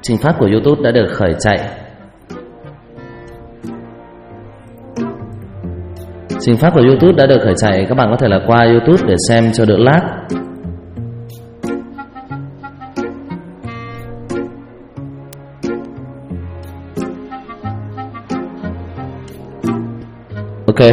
Trình phát của YouTube đã được khởi chạy. Trình phát của YouTube đã được khởi chạy. Các bạn có thể là qua YouTube để xem cho đỡ lag. Ok.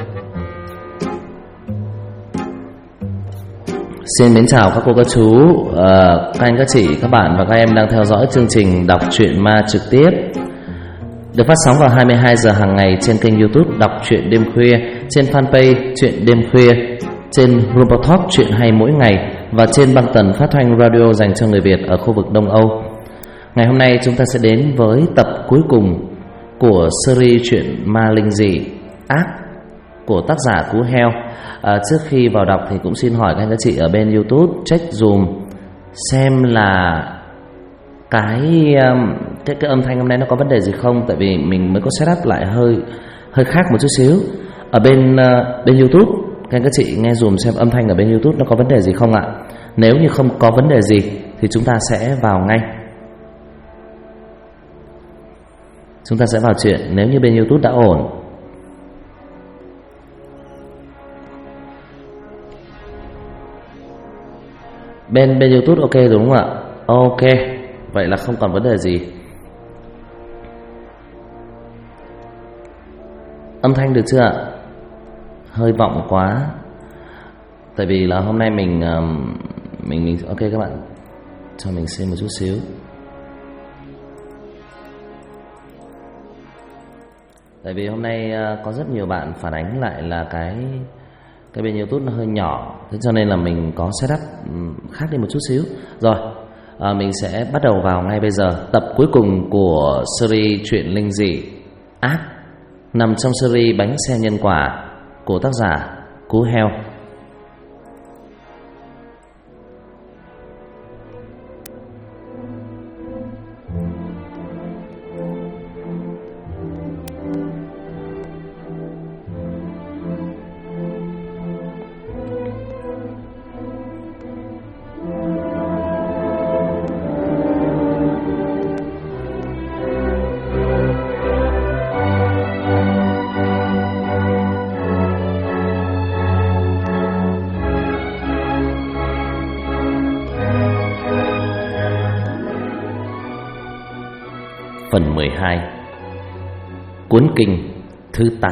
Xin mến chào các cô, các chú, các anh, các chị, các bạn và các em đang theo dõi chương trình đọc truyện ma trực tiếp được phát sóng vào 22 giờ hàng ngày trên kênh YouTube Đọc truyện đêm khuya, trên fanpage Truyện đêm khuya, trên Robot Talk truyện hay mỗi ngày và trên băng tần phát thanh radio dành cho người Việt ở khu vực Đông Âu. Ngày hôm nay chúng ta sẽ đến với tập cuối cùng của series truyện ma linh dị ác của tác giả Cú Heo. Trước khi vào đọc thì cũng xin hỏi các anh các chị ở bên YouTube check dùm xem là cái âm thanh hôm nay nó có vấn đề gì không, tại vì mình mới có setup lại hơi khác một chút xíu. Ở bên YouTube các anh các chị nghe dùm xem âm thanh ở bên YouTube nó có vấn đề gì không ạ. Nếu như không có vấn đề gì thì chúng ta sẽ vào ngay. Chúng ta sẽ vào chuyện nếu như bên YouTube đã ổn. Bên YouTube ok rồi đúng không ạ? Ok, vậy là không còn vấn đề gì. Âm thanh được chưa ạ? Hơi vọng quá. Tại vì là hôm nay mình ok các bạn, cho mình xem một chút xíu. Tại vì hôm nay có rất nhiều bạn phản ánh lại là cái bên YouTube nó hơi nhỏ, thế cho nên là mình có setup khác đi một chút xíu. Rồi, mình sẽ bắt đầu vào ngay bây giờ. Tập cuối cùng của series truyện linh dị ác nằm trong series Bánh xe nhân quả của tác giả Cú Heo. Phần 12. Cuốn kinh thứ 8.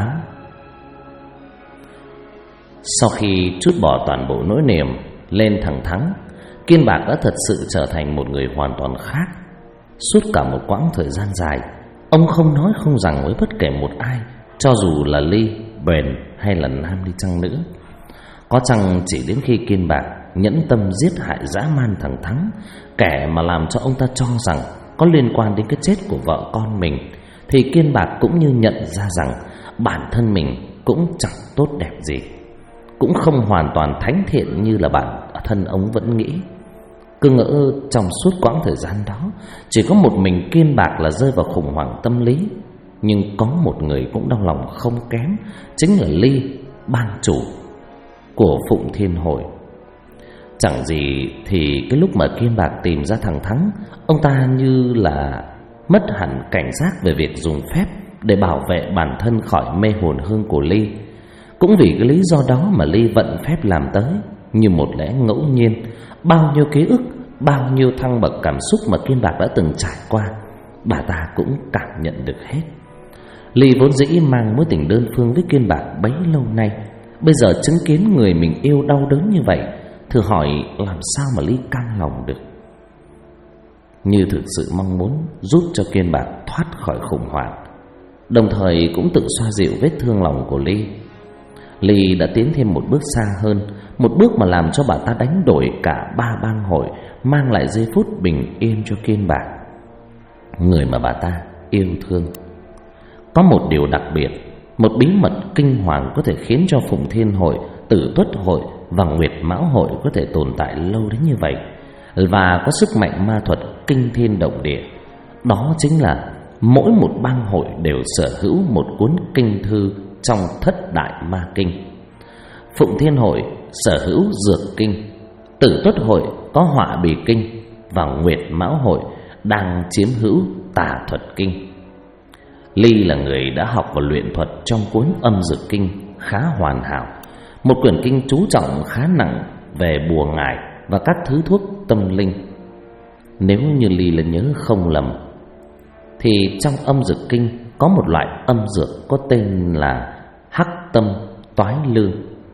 Sau khi trút bỏ toàn bộ nỗi niềm lên thằng Thắng, Kiên Bạc đã thật sự trở thành một người hoàn toàn khác. Suốt cả một quãng thời gian dài, ông không nói không rằng với bất kể một ai, cho dù là Ly, Bền hay là Nam đi chăng nữa. Có chăng chỉ đến khi Kiên Bạc nhẫn tâm giết hại dã man thằng Thắng, kẻ mà làm cho ông ta cho rằng có liên quan đến cái chết của vợ con mình, thì Kiên Bạc cũng như nhận ra rằng bản thân mình cũng chẳng tốt đẹp gì, cũng không hoàn toàn thánh thiện như là bản thân ông vẫn nghĩ. Cứ ngỡ trong suốt quãng thời gian đó chỉ có một mình Kiên Bạc là rơi vào khủng hoảng tâm lý. Nhưng có một người cũng đau lòng không kém, chính là Ly, bang chủ của Phụng Thiên Hội. Chẳng gì thì cái lúc mà Kiên Bạc tìm ra thằng Thắng, ông ta như là mất hẳn cảnh giác về việc dùng phép để bảo vệ bản thân khỏi mê hồn hương của Ly. Cũng vì cái lý do đó mà Ly vận phép làm tới như một lẽ ngẫu nhiên. Bao nhiêu ký ức, bao nhiêu thăng bậc cảm xúc mà Kiên Bạc đã từng trải qua, bà ta cũng cảm nhận được hết. Ly vốn dĩ mang mối tình đơn phương với Kiên Bạc bấy lâu nay, bây giờ chứng kiến người mình yêu đau đớn như vậy, thử hỏi làm sao mà Ly cam lòng được. Như thực sự mong muốn giúp cho Kiên Bạc thoát khỏi khủng hoảng, đồng thời cũng tự xoa dịu vết thương lòng của Ly. Ly đã tiến thêm một bước xa hơn, một bước mà làm cho bà ta đánh đổi cả 3 bang hội, mang lại giây phút bình yên cho Kiên Bạc, người mà bà ta yêu thương. Có một điều đặc biệt, một bí mật kinh hoàng có thể khiến cho Phụng Thiên Hội, Tử Tuất Hội và Nguyệt Mão Hội có thể tồn tại lâu đến như vậy, và có sức mạnh ma thuật kinh thiên động địa. Đó chính là mỗi một bang hội đều sở hữu một cuốn kinh thư trong Thất Đại Ma Kinh. Phụng Thiên Hội sở hữu Dược Kinh, Tử Tuất Hội có Họa Bì Kinh, và Nguyệt Mão Hội đang chiếm hữu Tà Thuật Kinh. Ly là người đã học và luyện thuật trong cuốn Âm Dược Kinh khá hoàn hảo, một quyển kinh chú trọng khá nặng về bùa ngải và các thứ thuốc tâm linh. Nếu như Ly là nhớ không lầm thì trong Âm Dược Kinh có một loại âm dược có tên là Hắc Tâm Toái Lương.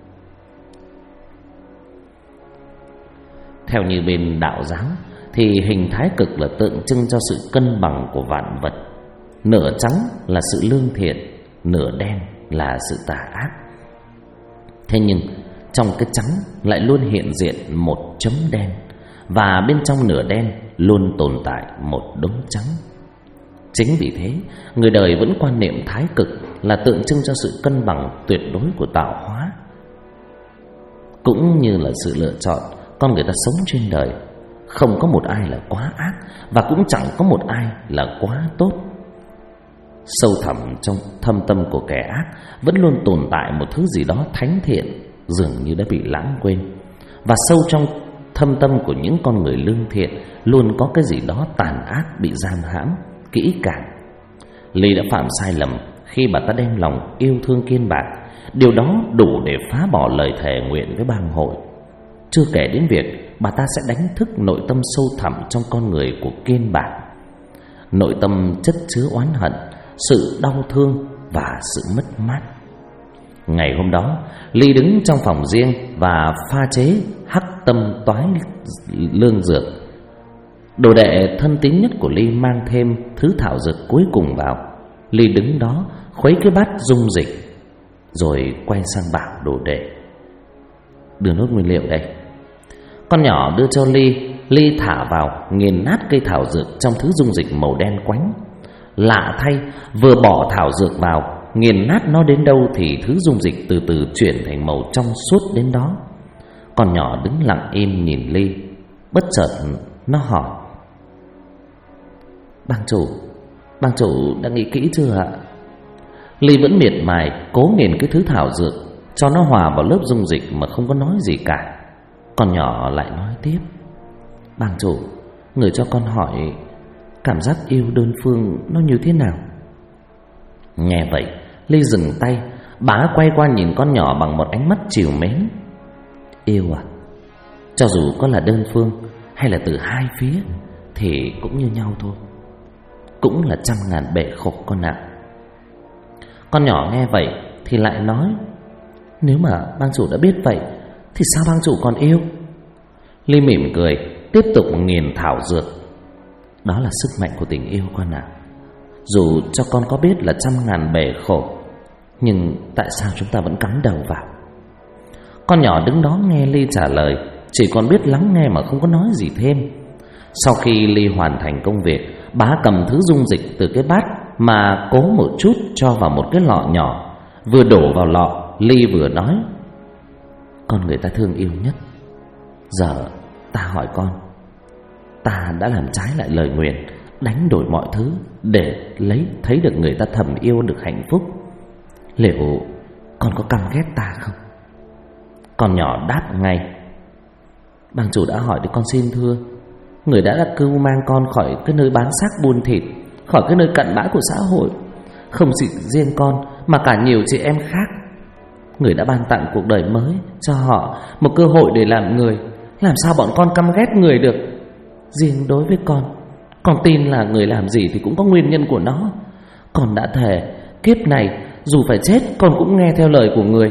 Theo như bên đạo giáo thì hình thái cực là tượng trưng cho sự cân bằng của vạn vật. Nửa trắng là sự lương thiện, nửa đen là sự tà ác. Thế nhưng trong cái trắng lại luôn hiện diện một chấm đen, và bên trong nửa đen luôn tồn tại một đống trắng. Chính vì thế, người đời vẫn quan niệm thái cực là tượng trưng cho sự cân bằng tuyệt đối của tạo hóa. Cũng như là sự lựa chọn, con người ta sống trên đời không có một ai là quá ác, và cũng chẳng có một ai là quá tốt. Sâu thẳm trong thâm tâm của kẻ ác vẫn luôn tồn tại một thứ gì đó thánh thiện, dường như đã bị lãng quên. Và sâu trong thâm tâm của những con người lương thiện luôn có cái gì đó tàn ác bị giam hãm kỹ càng. Ly đã phạm sai lầm khi bà ta đem lòng yêu thương Kiên Bạc. Điều đó đủ để phá bỏ lời thề nguyện với bang hội. Chưa kể đến việc bà ta sẽ đánh thức nội tâm sâu thẳm trong con người của Kiên Bạc, nội tâm chất chứa oán hận, sự đau thương và sự mất mát. Ngày hôm đó, Ly đứng trong phòng riêng và pha chế Hắc Tâm Toái Lương dược. Đồ đệ thân tín nhất của Ly mang thêm thứ thảo dược cuối cùng vào. Ly đứng đó khuấy cái bát dung dịch, rồi quay sang bảo đồ đệ: đưa nốt nguyên liệu đây. Con nhỏ đưa cho Ly. Ly thả vào nghiền nát cây thảo dược trong thứ dung dịch màu đen quánh. Lạ thay, vừa bỏ thảo dược vào, nghiền nát nó đến đâu thì thứ dung dịch từ từ chuyển thành màu trong suốt đến đó. Con nhỏ đứng lặng im nhìn Ly. Bất chợt nó hỏi: Bang chủ đã nghĩ kỹ chưa ạ? Ly vẫn miệt mài cố nghiền cái thứ thảo dược cho nó hòa vào lớp dung dịch mà không có nói gì cả. Con nhỏ lại nói tiếp: Bang chủ, người cho con hỏi cảm giác yêu đơn phương nó như thế nào? Nghe vậy, Ly dừng tay. Bà quay qua nhìn con nhỏ bằng một ánh mắt trìu mến. Yêu à? Cho dù có là đơn phương hay là từ hai phía thì cũng như nhau thôi, cũng là trăm ngàn bể khổ con ạ. Con nhỏ nghe vậy thì lại nói: nếu mà bang chủ đã biết vậy thì sao bang chủ còn yêu? Ly mỉm cười, tiếp tục nghiền thảo dược. Đó là sức mạnh của tình yêu con ạ. Dù cho con có biết là trăm ngàn bể khổ, nhưng tại sao chúng ta vẫn cắm đầu vào? Con nhỏ đứng đó nghe Ly trả lời, chỉ còn biết lắng nghe mà không có nói gì thêm. Sau khi Ly hoàn thành công việc, bá cầm thứ dung dịch từ cái bát mà cố một chút cho vào một cái lọ nhỏ. Vừa đổ vào lọ, Ly vừa nói: con người ta thương yêu nhất. Giờ ta hỏi con, ta đã làm trái lại lời nguyền, đánh đổi mọi thứ để thấy được người ta thầm yêu được hạnh phúc. Liệu con có căm ghét ta không? Con nhỏ đáp ngay: bang chủ đã hỏi thì con xin thưa. Người đã cứu mang con khỏi cái nơi bán xác buôn thịt, khỏi cái nơi cặn bã của xã hội. Không chỉ riêng con mà cả nhiều chị em khác. Người đã ban tặng cuộc đời mới cho họ, một cơ hội để làm người. Làm sao bọn con căm ghét người được? Riêng đối với con tin là người làm gì thì cũng có nguyên nhân của nó. Con đã thề kiếp này dù phải chết con cũng nghe theo lời của người.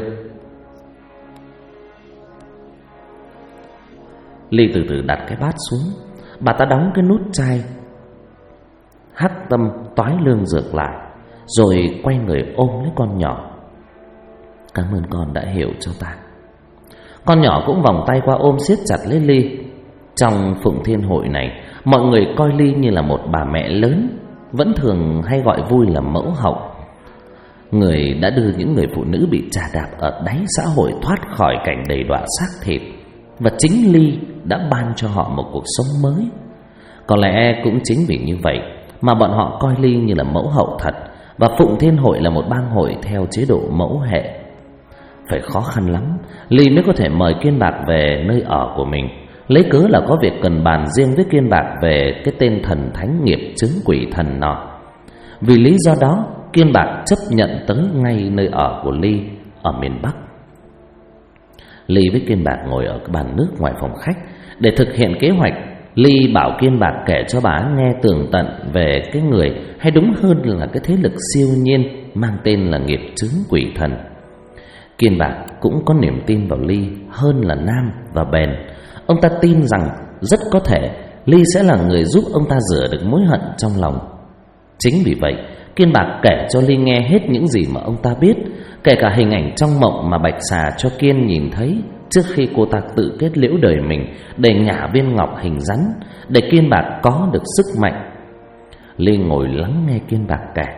Ly từ từ đặt cái bát xuống. Bà ta đóng cái nút chai Hắc Tâm Toái Lương dược lại, rồi quay người ôm lấy con nhỏ. Cảm ơn con đã hiểu cho ta. Con nhỏ cũng vòng tay qua ôm siết chặt lấy Ly. Trong Phụng Thiên Hội này, mọi người coi Ly như là một bà mẹ lớn, vẫn thường hay gọi vui là mẫu hậu, người đã đưa những người phụ nữ bị chà đạp ở đáy xã hội thoát khỏi cảnh đầy đọa xác thịt. Và chính Ly đã ban cho họ một cuộc sống mới. Có lẽ cũng chính vì như vậy mà bọn họ coi Ly như là mẫu hậu thật, và Phụng Thiên Hội là một bang hội theo chế độ mẫu hệ. Phải khó khăn lắm Ly mới có thể mời Kiên Bạc về nơi ở của mình, lấy cớ là có việc cần bàn riêng với Kiên Bạc về cái tên thần thánh nghiệp chướng quỷ thần nọ. Vì lý do đó, Kiên Bạc chấp nhận tới ngay nơi ở của Ly ở miền Bắc. Ly với Kiên Bạc ngồi ở cái bàn nước ngoài phòng khách để thực hiện kế hoạch. Ly bảo Kiên Bạc kể cho bà nghe tường tận về cái người, hay đúng hơn là cái thế lực siêu nhiên mang tên là nghiệp chướng quỷ thần. Kiên Bạc cũng có niềm tin vào Ly hơn là Nam và Bền. Ông ta tin rằng rất có thể Ly sẽ là người giúp ông ta rửa được mối hận trong lòng. Chính vì vậy, Kiên Bạc kể cho Ly nghe hết những gì mà ông ta biết, kể cả hình ảnh trong mộng mà Bạch Xà cho Kiên nhìn thấy trước khi cô ta tự kết liễu đời mình để nhả viên ngọc hình rắn, để Kiên Bạc có được sức mạnh. Ly ngồi lắng nghe Kiên Bạc kể,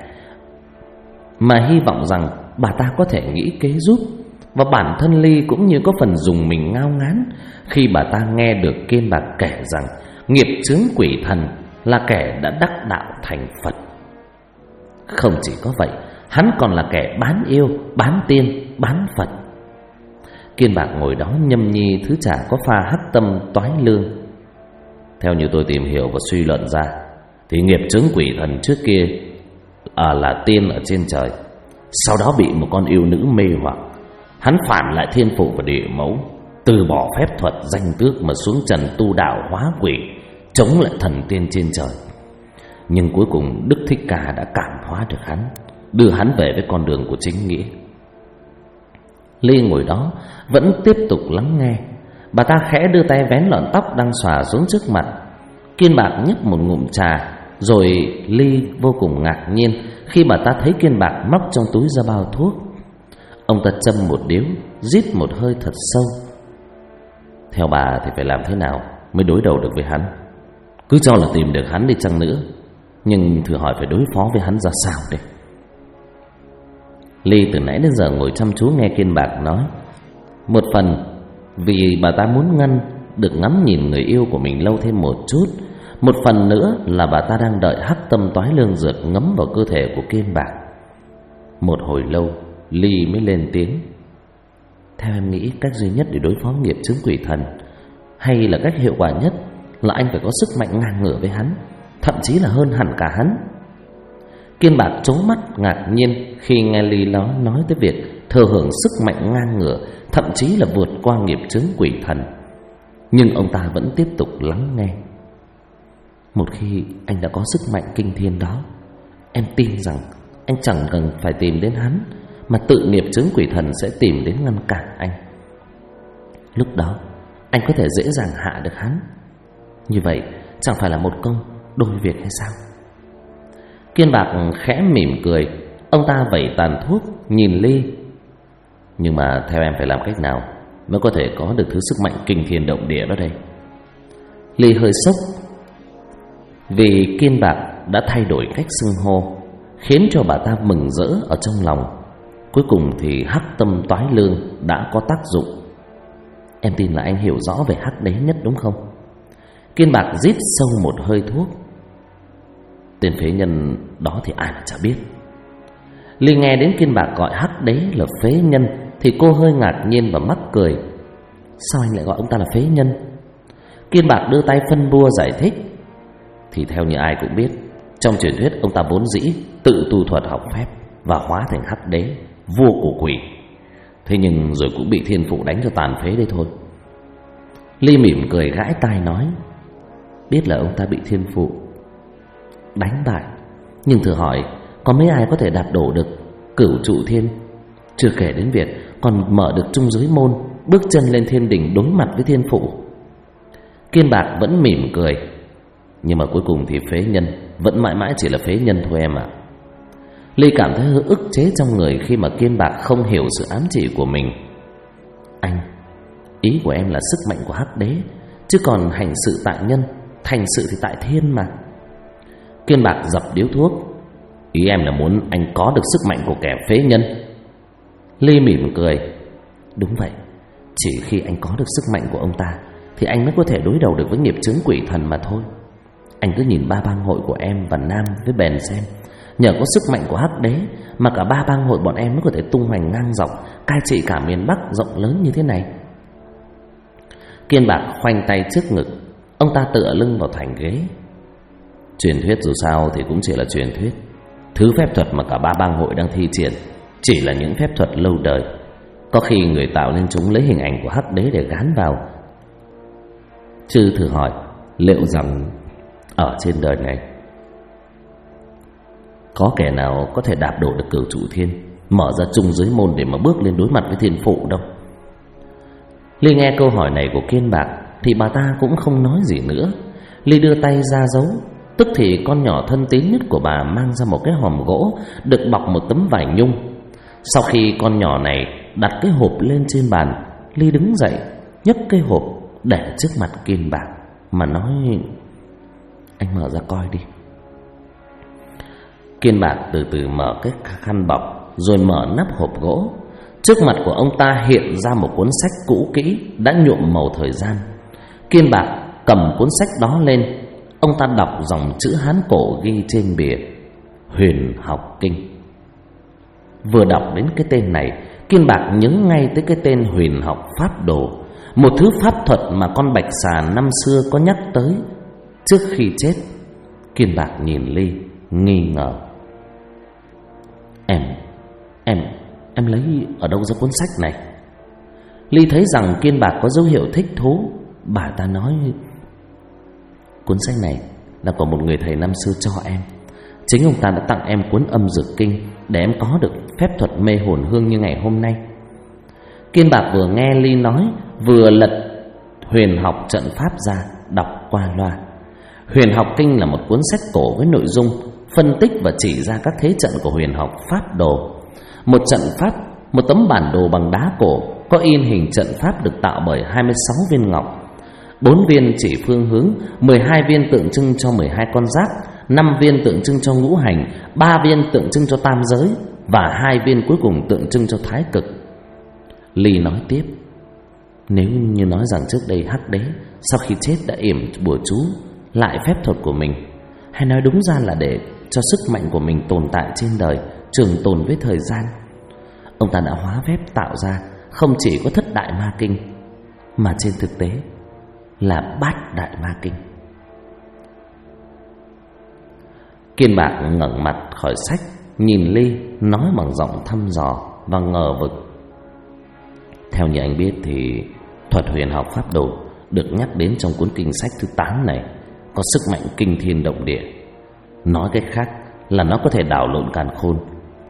mà hy vọng rằng bà ta có thể nghĩ kế giúp. Và bản thân Ly cũng như có phần dùng mình ngao ngán khi bà ta nghe được Kiên Bạc kể rằng nghiệp chướng quỷ thần là kẻ đã đắc đạo thành Phật. Không chỉ có vậy, hắn còn là kẻ bán yêu, bán tiên, bán Phật. Kiên Bạc ngồi đó nhâm nhi thứ trà có pha hắc tâm toái lương. Theo như tôi tìm hiểu và suy luận ra, thì nghiệp chướng quỷ thần trước kia là tiên ở trên trời, sau đó bị một con yêu nữ mê hoặc. Hắn phản lại thiên phụ và địa mẫu, từ bỏ phép thuật danh tước mà xuống trần tu đạo hóa quỷ, chống lại thần tiên trên trời. Nhưng cuối cùng Đức Thích Ca đã cảm hóa được hắn, đưa hắn về với con đường của chính nghĩa. Ly ngồi đó vẫn tiếp tục lắng nghe. Bà ta khẽ đưa tay vén lọn tóc đang xòa xuống trước mặt. Kiên Bạc nhấp một ngụm trà, rồi Ly vô cùng ngạc nhiên khi bà ta thấy Kiên Bạc móc trong túi ra bao thuốc. Ông ta châm một điếu, rít một hơi thật sâu. Theo bà thì phải làm thế nào mới đối đầu được với hắn? Cứ cho là tìm được hắn đi chăng nữa, nhưng thử hỏi phải đối phó với hắn ra sao đây? Ly từ nãy đến giờ ngồi chăm chú nghe Kiên Bạc nói. Một phần vì bà ta muốn Ngân được ngắm nhìn người yêu của mình lâu thêm một chút, một phần nữa là bà ta đang đợi hắc tâm toái lương dược ngấm vào cơ thể của Kiên Bạc. Một hồi lâu, Ly mới lên tiếng. Theo em nghĩ, cách duy nhất để đối phó nghiệp chướng quỷ thần, hay là cách hiệu quả nhất, là anh phải có sức mạnh ngang ngửa với hắn, thậm chí là hơn hẳn cả hắn. Kiên Bạc trố mắt ngạc nhiên khi nghe Ly nói tới việc thừa hưởng sức mạnh ngang ngửa, thậm chí là vượt qua nghiệp chướng quỷ thần. Nhưng ông ta vẫn tiếp tục lắng nghe. Một khi anh đã có sức mạnh kinh thiên đó, em tin rằng anh chẳng cần phải tìm đến hắn, mà tự nghiệp chướng quỷ thần sẽ tìm đến ngăn cản anh. Lúc đó anh có thể dễ dàng hạ được hắn. Như vậy chẳng phải là một công đôi việc hay sao? Kiên Bạc khẽ mỉm cười. Ông ta vẩy tàn thuốc nhìn Ly. Nhưng mà theo em phải làm cách nào mới có thể có được thứ sức mạnh kinh thiên động địa đó đây? Ly hơi sốc vì Kiên Bạc đã thay đổi cách xưng hô, khiến cho bà ta mừng rỡ ở trong lòng. Cuối cùng thì hắc tâm toái lương đã có tác dụng. Em tin là anh hiểu rõ về hắc đế nhất đúng không? Kiên Bạc rít sâu một hơi thuốc. Tên phế nhân đó thì ai mà chả biết. Ly nghe đến Kiên Bạc gọi hắc đế là phế nhân thì cô hơi ngạc nhiên và mắc cười. Sao anh lại gọi ông ta là phế nhân? Kiên Bạc đưa tay phân bua giải thích. Thì theo như ai cũng biết, trong truyền thuyết ông ta vốn dĩ tự tu thuật học phép và hóa thành hắc đế, vua của quỷ. Thế nhưng rồi cũng bị thiên phụ đánh cho tàn phế đây thôi. Ly mỉm cười gãi tai nói. Biết là ông ta bị thiên phụ đánh bại, nhưng thử hỏi có mấy ai có thể đạp đổ được Cửu Trụ Thiên? Chưa kể đến việc còn mở được trung giới môn, bước chân lên thiên đình đối mặt với thiên phụ. Kiên Bạc vẫn mỉm cười. Nhưng mà cuối cùng thì phế nhân vẫn mãi mãi chỉ là phế nhân thôi em ạ. Ly cảm thấy hơi ức chế trong người khi mà Kiên Bạc không hiểu sự ám chỉ của mình. Anh, ý của em là sức mạnh của hắc đế, chứ còn hành sự tại nhân, thành sự thì tại thiên mà. Kiên Bạc dập điếu thuốc. Ý em là muốn anh có được sức mạnh của kẻ phế nhân? Ly mỉm cười. Đúng vậy, chỉ khi anh có được sức mạnh của ông ta thì anh mới có thể đối đầu được với nghiệp chướng quỷ thần mà thôi. Anh cứ nhìn ba bang hội của em và Nam với Bền xem, nhờ có sức mạnh của hắc đế mà cả ba bang hội bọn em mới có thể tung hoành ngang dọc, cai trị cả miền Bắc rộng lớn như thế này. Kiên Bạc khoanh tay trước ngực, ông ta tựa lưng vào thành ghế. Truyền thuyết dù sao thì cũng chỉ là truyền thuyết. Thứ phép thuật mà cả ba bang hội đang thi triển chỉ là những phép thuật lâu đời. Có khi người tạo nên chúng lấy hình ảnh của Hắc Đế để gán vào. Chư thử hỏi, liệu rằng ở trên đời này có kẻ nào có thể đạp đổ được Cửu Trụ Thiên, mở ra trung giới môn để mà bước lên đối mặt với thiên phụ đâu? Ly nghe câu hỏi này của Kiên Bạc thì bà ta cũng không nói gì nữa. Ly đưa tay ra giấu. Tức thì con nhỏ thân tín nhất của bà mang ra một cái hòm gỗ được bọc một tấm vải nhung. Sau khi con nhỏ này đặt cái hộp lên trên bàn, Ly đứng dậy nhấc cái hộp để trước mặt Kiên Bạc mà nói: "Anh mở ra coi đi." Kiên Bạc từ từ mở cái khăn bọc rồi mở nắp hộp gỗ. Trước mặt của ông ta hiện ra một cuốn sách cũ kỹ đã nhuộm màu thời gian. Kiên Bạc cầm cuốn sách đó lên, ông ta đọc dòng chữ Hán cổ ghi trên bìa: Huyền Học Kinh. Vừa đọc đến cái tên này, Kiên Bạc nhớ ngay tới cái tên Huyền Học Pháp Đồ, một thứ pháp thuật mà con bạch xà năm xưa có nhắc tới trước khi chết. Kiên Bạc nhìn Ly nghi ngờ: Em lấy ở đâu ra cuốn sách này?" Ly thấy rằng Kiên Bạc có dấu hiệu thích thú, bà ta nói: "Cuốn sách này là của một người thầy năm xưa cho em. Chính ông ta đã tặng em cuốn Âm Dược Kinh để em có được phép thuật mê hồn hương như ngày hôm nay." Kiên Bạc vừa nghe Ly nói, vừa lật Huyền Học Trận Pháp ra đọc qua loa. Huyền Học Kinh là một cuốn sách cổ với nội dung phân tích và chỉ ra các thế trận của huyền học pháp đồ. Một trận pháp, một tấm bản đồ bằng đá cổ có in hình trận pháp được tạo bởi 26 viên ngọc. 4 viên chỉ phương hướng, 12 viên tượng trưng cho 12 con giáp, 5 viên tượng trưng cho ngũ hành, 3 viên tượng trưng cho tam giới và 2 viên cuối cùng tượng trưng cho thái cực. Ly nói tiếp: "Nếu như nói rằng trước đây Hắc Đế sau khi chết đã yểm bùa chú lại phép thuật của mình, hay nói đúng ra là để cho sức mạnh của mình tồn tại trên đời, trường tồn với thời gian, ông ta đã hóa phép tạo ra không chỉ có Thất Đại Ma Kinh mà trên thực tế là Bát Đại Ma Kinh." Kiên Bạc ngẩng mặt khỏi sách, nhìn Ly, nói bằng giọng thăm dò và ngờ vực: "Theo như anh biết thì thuật huyền học pháp đồ được nhắc đến trong cuốn kinh sách thứ 8 này có sức mạnh kinh thiên động địa. Nói cách khác là nó có thể đảo lộn càn khôn,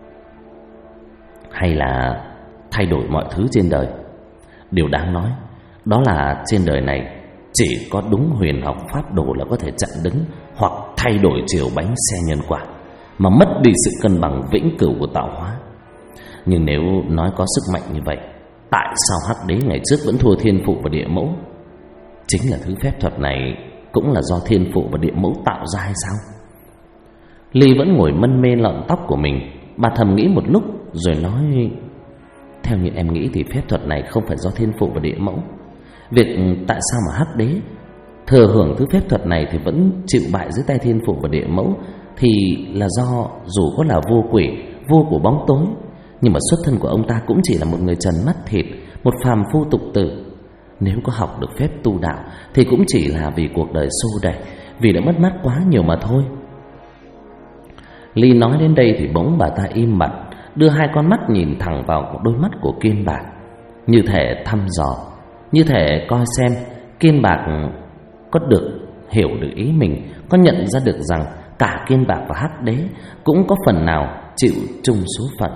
hay là thay đổi mọi thứ trên đời. Điều đáng nói đó là trên đời này chỉ có đúng huyền học pháp đồ là có thể chặn đứng hoặc thay đổi chiều bánh xe nhân quả, mà mất đi sự cân bằng vĩnh cửu của tạo hóa. Nhưng nếu nói có sức mạnh như vậy, tại sao Hắc Đế ngày trước vẫn thua Thiên Phụ và Địa Mẫu? Chính là thứ phép thuật này cũng là do Thiên Phụ và Địa Mẫu tạo ra hay sao?" Ly vẫn ngồi mân mê lọn tóc của mình. Bà thầm nghĩ một lúc rồi nói: "Theo như em nghĩ thì phép thuật này không phải do Thiên Phụ và Địa Mẫu. Việc tại sao mà Hắc Đế thừa hưởng thứ phép thuật này thì vẫn chịu bại dưới tay Thiên Phụ và Địa Mẫu thì là do dù có là vua quỷ, vua của bóng tối, nhưng mà xuất thân của ông ta cũng chỉ là một người trần mắt thịt, một phàm phu tục tử. Nếu có học được phép tu đạo thì cũng chỉ là vì cuộc đời xô đẩy, vì đã mất mát quá nhiều mà thôi." Ly nói đến đây thì bỗng bà ta im bặt, đưa hai con mắt nhìn thẳng vào đôi mắt của Kiên Bạc, như thể thăm dò, như thể coi xem Kiên Bạc có được hiểu được ý mình, có nhận ra được rằng cả Kiên Bạc và Hắc Đế cũng có phần nào chịu chung số phận.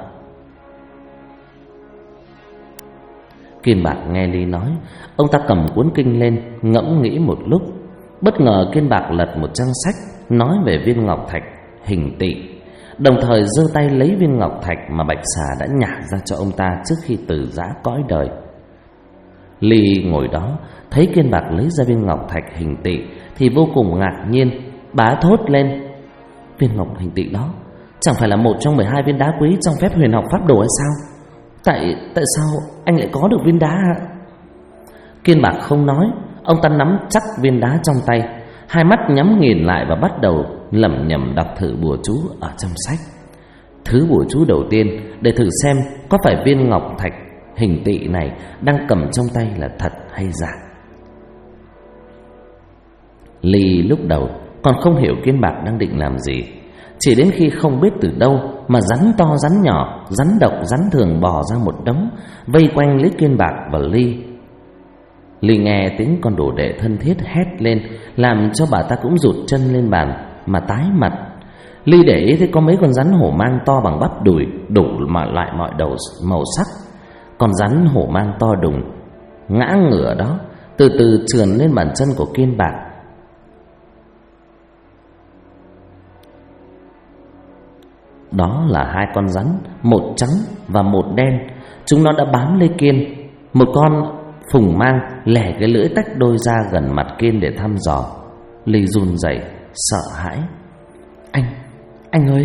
Kiên Bạc nghe Ly nói, ông ta cầm cuốn kinh lên ngẫm nghĩ một lúc. Bất ngờ Kiên Bạc lật một trang sách nói về viên ngọc thạch hình tỵ, đồng thời giơ tay lấy viên ngọc thạch mà Bạch Xà đã nhả ra cho ông ta trước khi từ giã cõi đời. Ly ngồi đó thấy Kiên Bạc lấy ra viên ngọc thạch hình tỵ thì vô cùng ngạc nhiên. Bà thốt lên: "Viên ngọc hình tỵ đó chẳng phải là một trong 12 viên đá quý trong phép huyền học pháp đồ hay sao? Tại sao anh lại có được viên đá ạ?" Kiên Bạc không nói, ông ta nắm chắc viên đá trong tay, hai mắt nhắm nghiền lại và bắt đầu lẩm nhẩm đọc thử bùa chú ở trong sách. Thứ bùa chú đầu tiên để thử xem có phải viên ngọc thạch hình tỵ này đang cầm trong tay là thật hay giả. Ly lúc đầu còn không hiểu Kiên Bạc đang định làm gì, chỉ đến khi không biết từ đâu mà rắn to rắn nhỏ, rắn độc rắn thường bò ra một đống, vây quanh lấy Kiên Bạc và Ly. Ly nghe tiếng con đồ đệ thân thiết hét lên, làm cho bà ta cũng rụt chân lên bàn mà tái mặt. Ly để ý thấy có mấy con rắn hổ mang to bằng bắp đùi, đủ loại mọi đầu màu sắc. Con rắn hổ mang to đùng ngã ngửa đó từ từ trườn lên bàn chân của Kiên Bạc. Đó là hai con rắn, một trắng và một đen. Chúng nó đã bám lấy Kiên. Một con phùng mang lẻ cái lưỡi tách đôi ra gần mặt Kiên để thăm dò. Ly run rẩy sợ hãi. Anh ơi!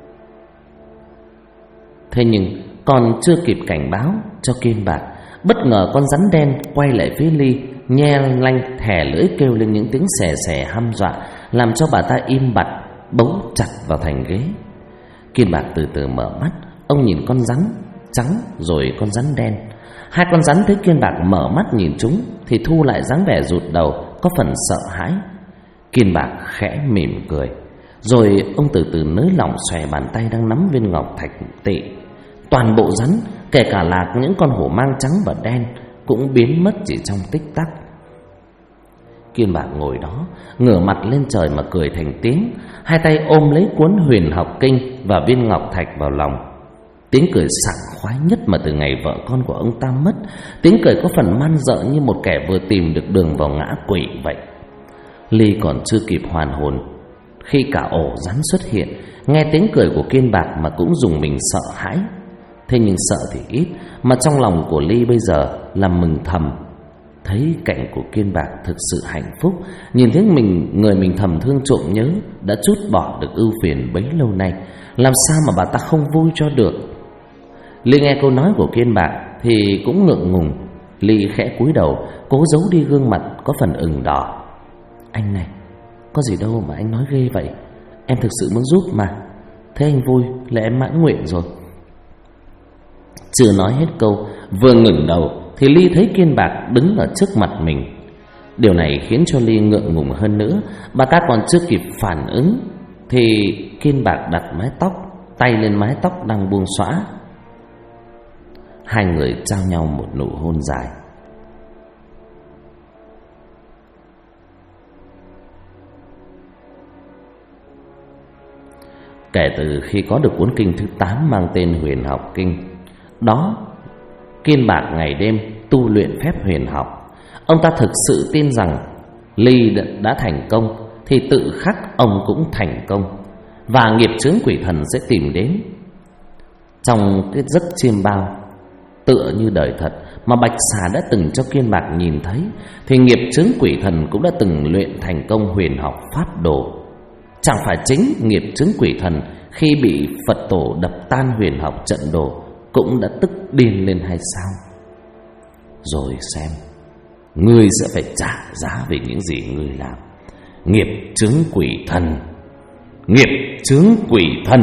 Thế nhưng còn chưa kịp cảnh báo cho Kiên Bạc, bất ngờ con rắn đen quay lại phía Ly, nhe lanh thè lưỡi kêu lên những tiếng xè xè hăm dọa, làm cho bà ta im bặt, bấu chặt vào thành ghế. Kiên Bạc từ từ mở mắt, ông nhìn con rắn trắng rồi con rắn đen. Hai con rắn thấy Kiên Bạc mở mắt nhìn chúng thì thu lại dáng vẻ rụt đầu, có phần sợ hãi. Kiên Bạc khẽ mỉm cười, rồi ông từ từ nới lỏng xòe bàn tay đang nắm viên ngọc thạch tị. Toàn bộ rắn, kể cả là những con hổ mang trắng và đen, cũng biến mất chỉ trong tích tắc. Kiên Bạc ngồi đó, ngửa mặt lên trời mà cười thành tiếng, hai tay ôm lấy cuốn Huyền Học Kinh và viên ngọc thạch vào lòng. Tiếng cười sảng khoái nhất mà từ ngày vợ con của ông ta mất. Tiếng cười có phần man dợ như một kẻ vừa tìm được đường vào ngã quỷ vậy. Ly còn chưa kịp hoàn hồn khi cả ổ rắn xuất hiện, nghe tiếng cười của Kiên Bạc mà cũng dùng mình sợ hãi. Thế nhưng sợ thì ít, mà trong lòng của Ly bây giờ là mừng thầm. Thấy cảnh của Kiên Bạc thực sự hạnh phúc, nhìn thấy người mình thầm thương trộm nhớ đã trút bỏ được ưu phiền bấy lâu nay, làm sao mà bà ta không vui cho được. Ly nghe câu nói của Kiên Bạc thì cũng ngượng ngùng. Ly khẽ cúi đầu, cố giấu đi gương mặt có phần ửng đỏ. Anh này, có gì đâu mà anh nói ghê vậy. Em thực sự muốn giúp mà. Thế anh vui là em mãn nguyện rồi. Chưa nói hết câu, vừa ngẩng đầu thì Ly thấy Kiên Bạc đứng ở trước mặt mình. Điều này khiến cho Ly ngượng ngùng hơn nữa. Bà ta còn chưa kịp phản ứng thì Kiên Bạc đặt mái tóc, tay lên mái tóc đang buông xõa. Hai người trao nhau một nụ hôn dài. Kể từ khi có được cuốn kinh thứ 8 mang tên Huyền Học Kinh, đó, Kiên Bạc ngày đêm tu luyện phép huyền học. Ông ta thực sự tin rằng Ly đã thành công thì tự khắc ông cũng thành công, và nghiệp chướng quỷ thần sẽ tìm đến. Trong cái giấc chiêm bao tựa như đời thật mà Bạch Xà đã từng cho Kiên Bạc nhìn thấy, thì nghiệp chướng quỷ thần cũng đã từng luyện thành công huyền học pháp đồ. Chẳng phải chính nghiệp chướng quỷ thần khi bị Phật tổ đập tan huyền học trận đồ cũng đã tức điên lên hay sao? Rồi xem, ngươi sẽ phải trả giá về những gì ngươi làm. Nghiệp chướng quỷ thần, nghiệp chướng quỷ thần.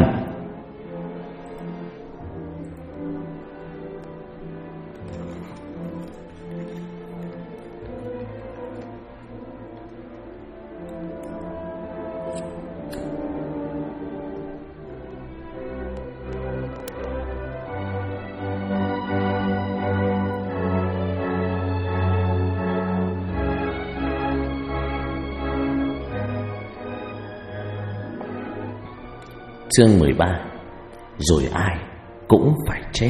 Chương 13. Rồi ai cũng phải chết.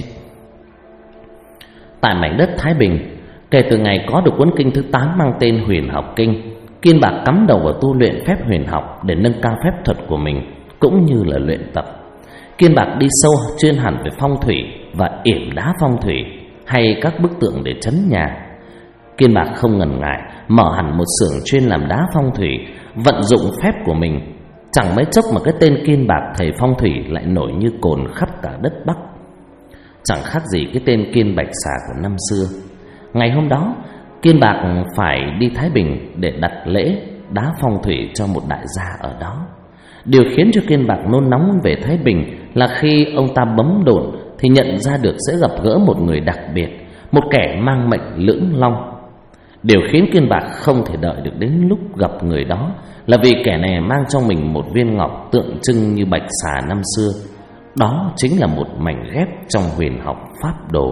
Tại mảnh đất Thái Bình, kể từ ngày có được cuốn kinh thứ 8 mang tên Huyền Học Kinh, Kiên Bạc cắm đầu vào tu luyện phép huyền học để nâng cao phép thuật của mình, cũng như là luyện tập. Kiên Bạc đi sâu chuyên hẳn về phong thủy và yểm đá phong thủy hay các bức tượng để trấn nhà. Kiên Bạc không ngần ngại mở hẳn một xưởng chuyên làm đá phong thủy, vận dụng phép của mình. Chẳng mấy chốc mà cái tên Kiên Bạc thầy phong thủy lại nổi như cồn khắp cả đất Bắc. Chẳng khác gì cái tên Kiên Bạch Xà của năm xưa. Ngày hôm đó, Kiên Bạc phải đi Thái Bình để đặt lễ đá phong thủy cho một đại gia ở đó. Điều khiến cho Kiên Bạc nôn nóng về Thái Bình là khi ông ta bấm độn thì nhận ra được sẽ gặp gỡ một người đặc biệt, một kẻ mang mệnh lưỡng long. Điều khiến Kiên Bạc không thể đợi được đến lúc gặp người đó là vì kẻ này mang trong mình một viên ngọc tượng trưng như bạch xà năm xưa. Đó chính là một mảnh ghép trong huyền học pháp đồ.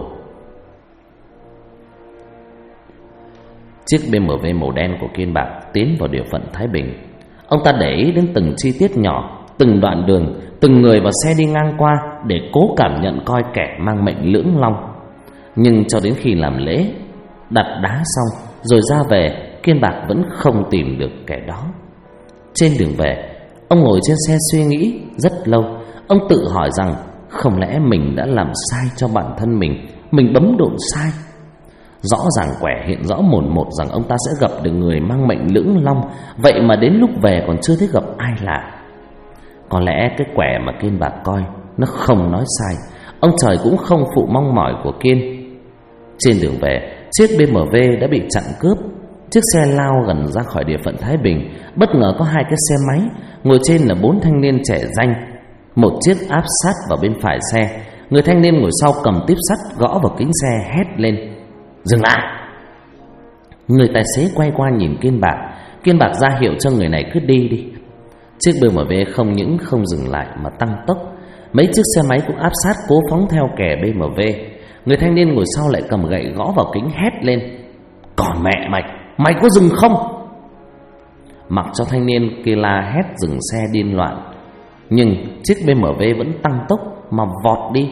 Chiếc BMW màu đen của Kiên Bạc tiến vào địa phận Thái Bình. Ông ta để ý đến từng chi tiết nhỏ, từng đoạn đường, từng người và xe đi ngang qua để cố cảm nhận coi kẻ mang mệnh Lưỡng Long. Nhưng cho đến khi làm lễ, đặt đá xong rồi ra về, Kiên Bạc vẫn không tìm được kẻ đó. Trên đường về, ông ngồi trên xe suy nghĩ rất lâu. Ông tự hỏi rằng không lẽ mình đã làm sai cho bản thân mình bấm độn sai. Rõ ràng quẻ hiện rõ mồn một rằng ông ta sẽ gặp được người mang mệnh Lưỡng Long, vậy mà đến lúc về còn chưa thấy gặp ai lạ. Có lẽ cái quẻ mà Kiên Bạc coi nó không nói sai, ông trời cũng không phụ mong mỏi của Kiên. Trên đường về, chiếc BMW đã bị chặn cướp. Chiếc xe lao gần ra khỏi địa phận Thái Bình. Bất ngờ có hai cái xe máy, ngồi trên là 4 thanh niên trẻ danh. Một chiếc áp sát vào bên phải xe. Người thanh niên ngồi sau cầm tiếp sắt gõ vào kính xe hét lên: "Dừng lại!" Người tài xế quay qua nhìn Kiên Bạc. Kiên Bạc ra hiệu cho người này cứ đi đi. Chiếc BMW không những không dừng lại mà tăng tốc. Mấy chiếc xe máy cũng áp sát cố phóng theo kẻ BMW. Người thanh niên ngồi sau lại cầm gậy gõ vào kính hét lên: "Còn mẹ mày có dừng không?" Mặc cho thanh niên kia la hét dừng xe điên loạn, nhưng chiếc BMW vẫn tăng tốc mà vọt đi.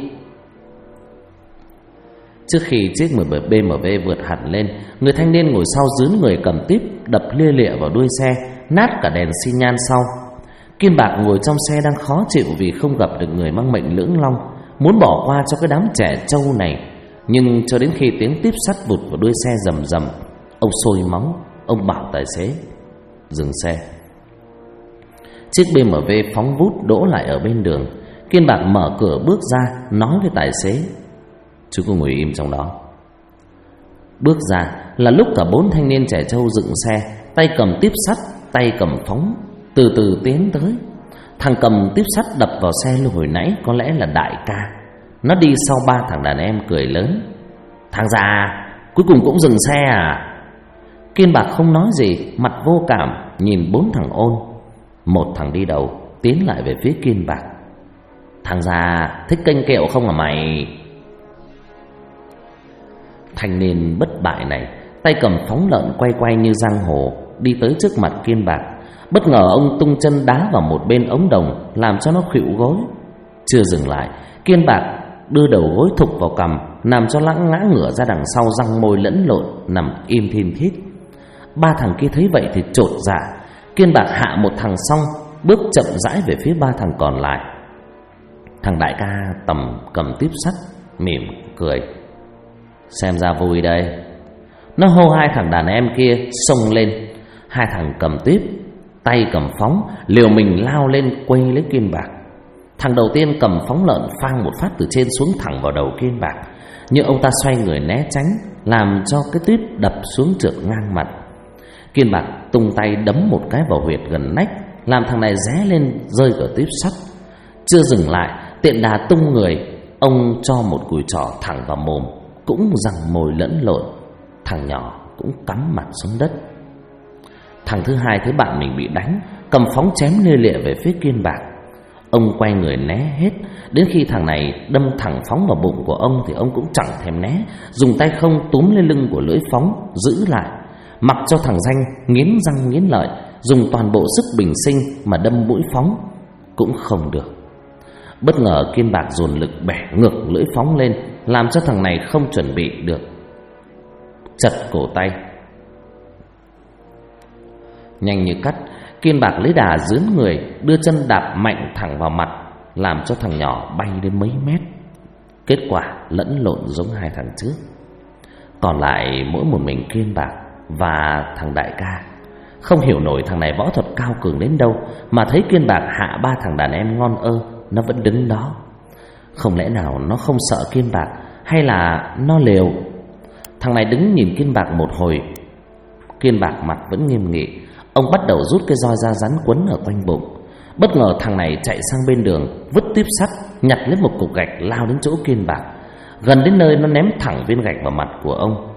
Trước khi chiếc BMW vượt hẳn lên, người thanh niên ngồi sau giương người cầm tiếp đập lia lịa vào đuôi xe, nát cả đèn xi nhan sau. Kiên Bạc ngồi trong xe đang khó chịu vì không gặp được người mang mệnh Lưỡng Long, muốn bỏ qua cho cái đám trẻ trâu này. Nhưng cho đến khi tiếng tiếp sắt vụt vào đuôi xe rầm rầm, ông sôi máu. Ông bảo tài xế dừng xe. Chiếc BMW phóng vút đỗ lại ở bên đường. Kiên Bạc mở cửa bước ra, nói với tài xế: "Chú cứ ngồi im trong đó." Bước ra là lúc cả 4 thanh niên trẻ trâu dựng xe, tay cầm tiếp sắt, tay cầm phóng, từ từ tiến tới. Thằng cầm tiếp sắt đập vào xe lúc hồi nãy có lẽ là Đại ca. Nó đi sau 3 thằng đàn em cười lớn: "Thằng già, cuối cùng cũng dừng xe à?" Kiên Bạc không nói gì, mặt vô cảm nhìn 4 thằng ôn. Một thằng đi đầu tiến lại về phía Kiên Bạc: "Thằng già, thích kênh kẹo không hả mày?" Thanh niên bất bại này tay cầm phóng lợn quay quay như giang hồ đi tới trước mặt Kiên Bạc. Bất ngờ ông tung chân đá vào một bên ống đồng làm cho nó khuỵu gối. Chưa dừng lại, Kiên Bạc đưa đầu gối thục vào cằm, làm cho lãng ngã ngửa ra đằng sau, răng môi lẫn lộn nằm im thin thít. 3 thằng kia thấy vậy thì chột dạ. Kiên Bạc hạ một thằng xong, bước chậm rãi về phía 3 thằng còn lại. Thằng Đại ca cầm tiếp sắt mỉm cười: "Xem ra vui đây." Nó hô 2 thằng đàn em kia xông lên. 2 thằng cầm tiếp, tay cầm phóng, liều mình lao lên quay lấy Kiên Bạc. Thằng đầu tiên cầm phóng lợn phang một phát từ trên xuống thẳng vào đầu Kiên Bạc, nhưng ông ta xoay người né tránh, làm cho cái tuyết đập xuống trượt ngang mặt. Kiên Bạc tung tay đấm một cái vào huyệt gần nách, làm thằng này ré lên rơi cả tiếp sắt. Chưa dừng lại, tiện đà tung người, ông cho một cùi trỏ thẳng vào mồm, cũng răng môi lẫn lộn. Thằng nhỏ cũng cắm mặt xuống đất. Thằng thứ hai thấy bạn mình bị đánh, cầm phóng chém lia lịa về phía Kiên Bạc. Ông quay người né hết. Đến khi thằng này đâm thẳng phóng vào bụng của ông thì ông cũng chẳng thèm né, dùng tay không túm lên lưng của lưỡi phóng giữ lại, mặc cho thằng danh nghiến răng nghiến lợi, dùng toàn bộ sức bình sinh mà đâm mũi phóng cũng không được. Bất ngờ Kiên Bạc dồn lực bẻ ngược lưỡi phóng lên, làm cho thằng này không chuẩn bị được, chật cổ tay. Nhanh như cắt, Kiên Bạc lấy đà dướn người, đưa chân đạp mạnh thẳng vào mặt, làm cho thằng nhỏ bay đến mấy mét. Kết quả lẫn lộn giống 2 thằng trước. Còn lại mỗi một mình Kiên Bạc và thằng Đại ca. Không hiểu nổi thằng này võ thuật cao cường đến đâu mà thấy Kiên Bạc hạ 3 thằng đàn em ngon ơ, nó vẫn đứng đó. Không lẽ nào nó không sợ Kiên Bạc, hay là nó liều? Thằng này đứng nhìn Kiên Bạc một hồi. Kiên Bạc mặt vẫn nghiêm nghị. Ông bắt đầu rút cái roi ra rắn quấn ở quanh bụng. Bất ngờ thằng này chạy sang bên đường, vứt tiếp sắt, nhặt lấy một cục gạch lao đến chỗ Kiên Bạc. Gần đến nơi nó ném thẳng viên gạch vào mặt của ông.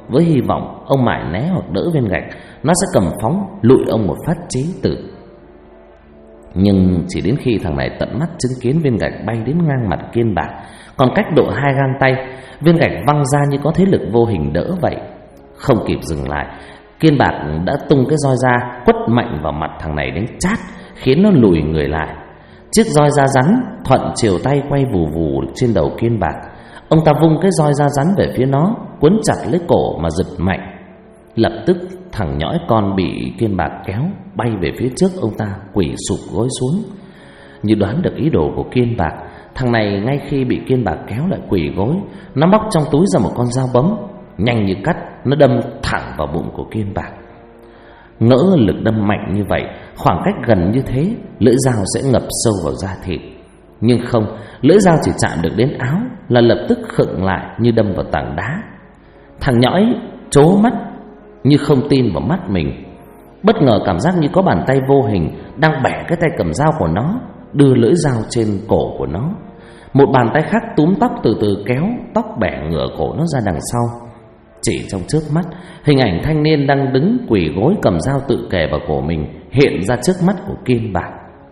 với hy vọng ông mải né hoặc đỡ viên gạch, nó sẽ cầm phóng lụi ông một phát chí tử. Nhưng chỉ đến khi thằng này tận mắt chứng kiến viên gạch bay đến ngang mặt Kiên Bạc, còn cách độ 2 gang tay, viên gạch văng ra như có thế lực vô hình đỡ vậy. Không kịp dừng lại, Kiên Bạc đã tung cái roi ra, quất mạnh vào mặt thằng này đến chát, khiến nó lùi người lại. Chiếc roi da rắn thuận chiều tay quay vù vù trên đầu Kiên Bạc. Ông ta vung cái roi da rắn về phía nó, quấn chặt lấy cổ mà giật mạnh. Lập tức thằng nhõi con bị Kiên Bạc kéo bay về phía trước ông ta, quỳ sụp gối xuống. Như đoán được ý đồ của Kiên Bạc, thằng này ngay khi bị Kiên Bạc kéo lại quỳ gối, nó móc trong túi ra một con dao bấm, nhanh như cắt, nó đâm thẳng vào bụng của Kiên Bạc. Ngỡ lực đâm mạnh như vậy, khoảng cách gần như thế, lưỡi dao sẽ ngập sâu vào da thịt. Nhưng không, lưỡi dao chỉ chạm được đến áo là lập tức khựng lại như đâm vào tảng đá. Thằng nhõi trố mắt như không tin vào mắt mình. Bất ngờ cảm giác như có bàn tay vô hình đang bẻ cái tay cầm dao của nó, đưa lưỡi dao trên cổ của nó. Một bàn tay khác túm tóc từ từ kéo tóc bẻ ngửa cổ nó ra đằng sau. Chỉ trong chớp mắt, hình ảnh thanh niên đang đứng quỳ gối cầm dao tự kề vào cổ mình hiện ra trước mắt của Kiên Bạc.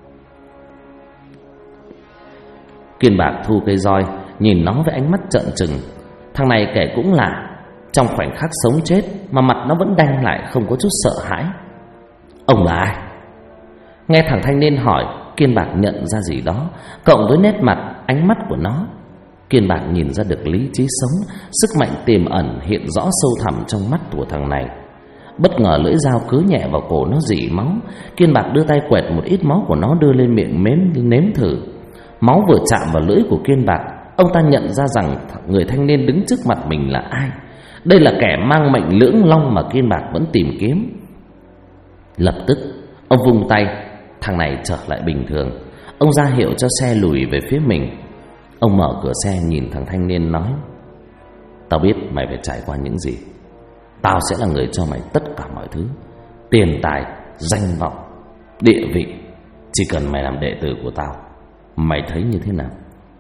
Kiên Bạc thu cây roi, nhìn nó với ánh mắt trợn trừng. Thằng này kể cũng lạ, trong khoảnh khắc sống chết mà mặt nó vẫn đanh lại, không có chút sợ hãi. Ông là ai? Nghe thằng thanh niên hỏi, Kiên Bạc nhận ra gì đó, cộng với nét mặt, ánh mắt của nó, Kiên Bạc nhìn ra được lý trí sống, sức mạnh tiềm ẩn hiện rõ sâu thẳm trong mắt của thằng này. Bất ngờ lưỡi dao cứ nhẹ vào cổ nó rỉ máu. Kiên Bạc đưa tay quẹt một ít máu của nó đưa lên miệng nếm thử. Máu vừa chạm vào lưỡi của Kiên Bạc, ông ta nhận ra rằng người thanh niên đứng trước mặt mình là ai. Đây là kẻ mang mệnh Lưỡng Long mà Kiên Bạc vẫn tìm kiếm. Lập tức ông vung tay, thằng này trở lại bình thường. Ông ra hiệu cho xe lùi về phía mình. Ông mở cửa xe nhìn thằng thanh niên nói: Tao biết mày phải trải qua những gì. Tao sẽ là người cho mày tất cả mọi thứ: tiền tài, danh vọng, địa vị. Chỉ cần mày làm đệ tử của tao. Mày thấy như thế nào?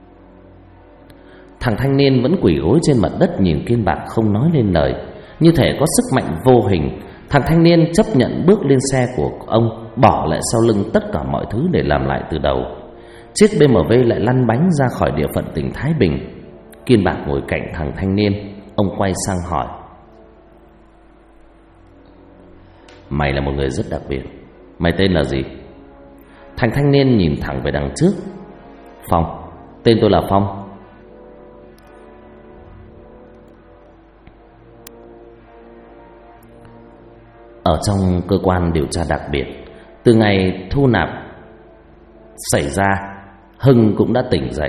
Thằng thanh niên vẫn quỳ gối trên mặt đất nhìn Kiên Bạc không nói lên lời. Như thể có sức mạnh vô hình, thằng thanh niên chấp nhận bước lên xe của ông, bỏ lại sau lưng tất cả mọi thứ để làm lại từ đầu. Chiếc BMW lại lăn bánh ra khỏi địa phận tỉnh Thái Bình. Kiên Bạc ngồi cạnh thằng thanh niên. Ông quay sang hỏi: Mày là một người rất đặc biệt. Mày tên là gì? Thằng thanh niên nhìn thẳng về đằng trước: Phong. Tên tôi là Phong. Ở trong cơ quan điều tra đặc biệt, từ ngày thu nạp xảy ra, Hưng cũng đã tỉnh dậy.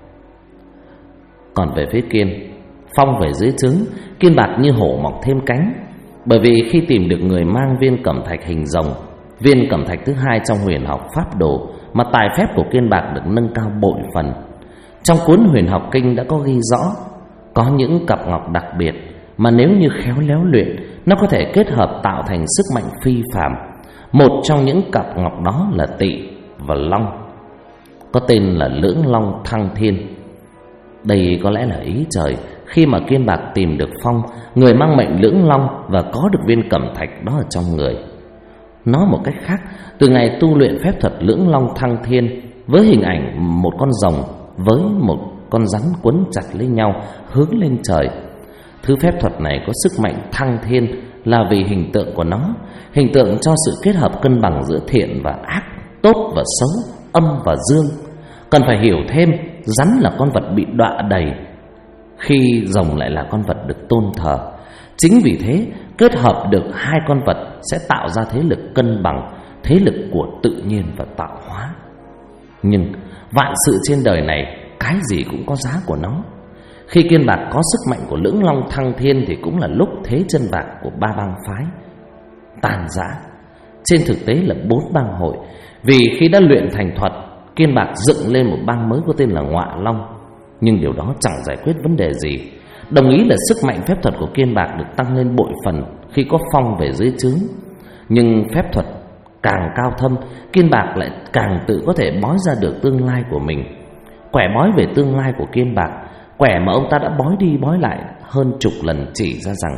Còn về phía Kiên, Phong về dưới trướng, Kiên Bạc như hổ mọc thêm cánh. Bởi vì khi tìm được người mang viên cẩm thạch hình rồng, viên cẩm thạch thứ hai trong huyền học pháp đồ, mà tài phép của Kiên Bạc được nâng cao bội phần. Trong cuốn huyền học kinh đã có ghi rõ, có những cặp ngọc đặc biệt mà nếu như khéo léo luyện, nó có thể kết hợp tạo thành sức mạnh phi phàm. Một trong những cặp ngọc đó là Tỵ và Long, có tên là Lưỡng Long Thăng Thiên. Đây có lẽ là ý trời khi mà Kiên Bạc tìm được Phong, người mang mệnh Lưỡng Long, và có được viên cẩm thạch đó ở trong người. Nói một cách khác, từ ngày tu luyện phép thuật Lưỡng Long Thăng Thiên, với hình ảnh một con rồng với một con rắn quấn chặt lấy nhau hướng lên trời, thứ phép thuật này có sức mạnh thăng thiên là vì hình tượng của nó, hình tượng cho sự kết hợp cân bằng giữa thiện và ác, tốt và xấu, âm và dương. Cần phải hiểu thêm, rắn là con vật bị đọa đầy, khi rồng lại là con vật được tôn thờ. Chính vì thế, kết hợp được hai con vật sẽ tạo ra thế lực cân bằng, thế lực của tự nhiên và tạo hóa. Nhưng vạn sự trên đời này, cái gì cũng có giá của nó. Khi Kiên Bạc có sức mạnh của Lưỡng Long Thăng Thiên thì cũng là lúc thế chân vạc của ba bang phái tàn rã. Trên thực tế là 4 bang hội, vì khi đã luyện thành thuật, Kiên Bạc dựng lên một bang mới có tên là Ngọa Long. Nhưng điều đó chẳng giải quyết vấn đề gì. Đồng ý là sức mạnh phép thuật của Kiên Bạc được tăng lên bội phần khi có Phong về dưới trướng. Nhưng phép thuật càng cao thâm, Kiên Bạc lại càng tự có thể bói ra được tương lai của mình. Quẻ bói về tương lai của Kiên Bạc, quẻ mà ông ta đã bói đi bói lại hơn chục lần, chỉ ra rằng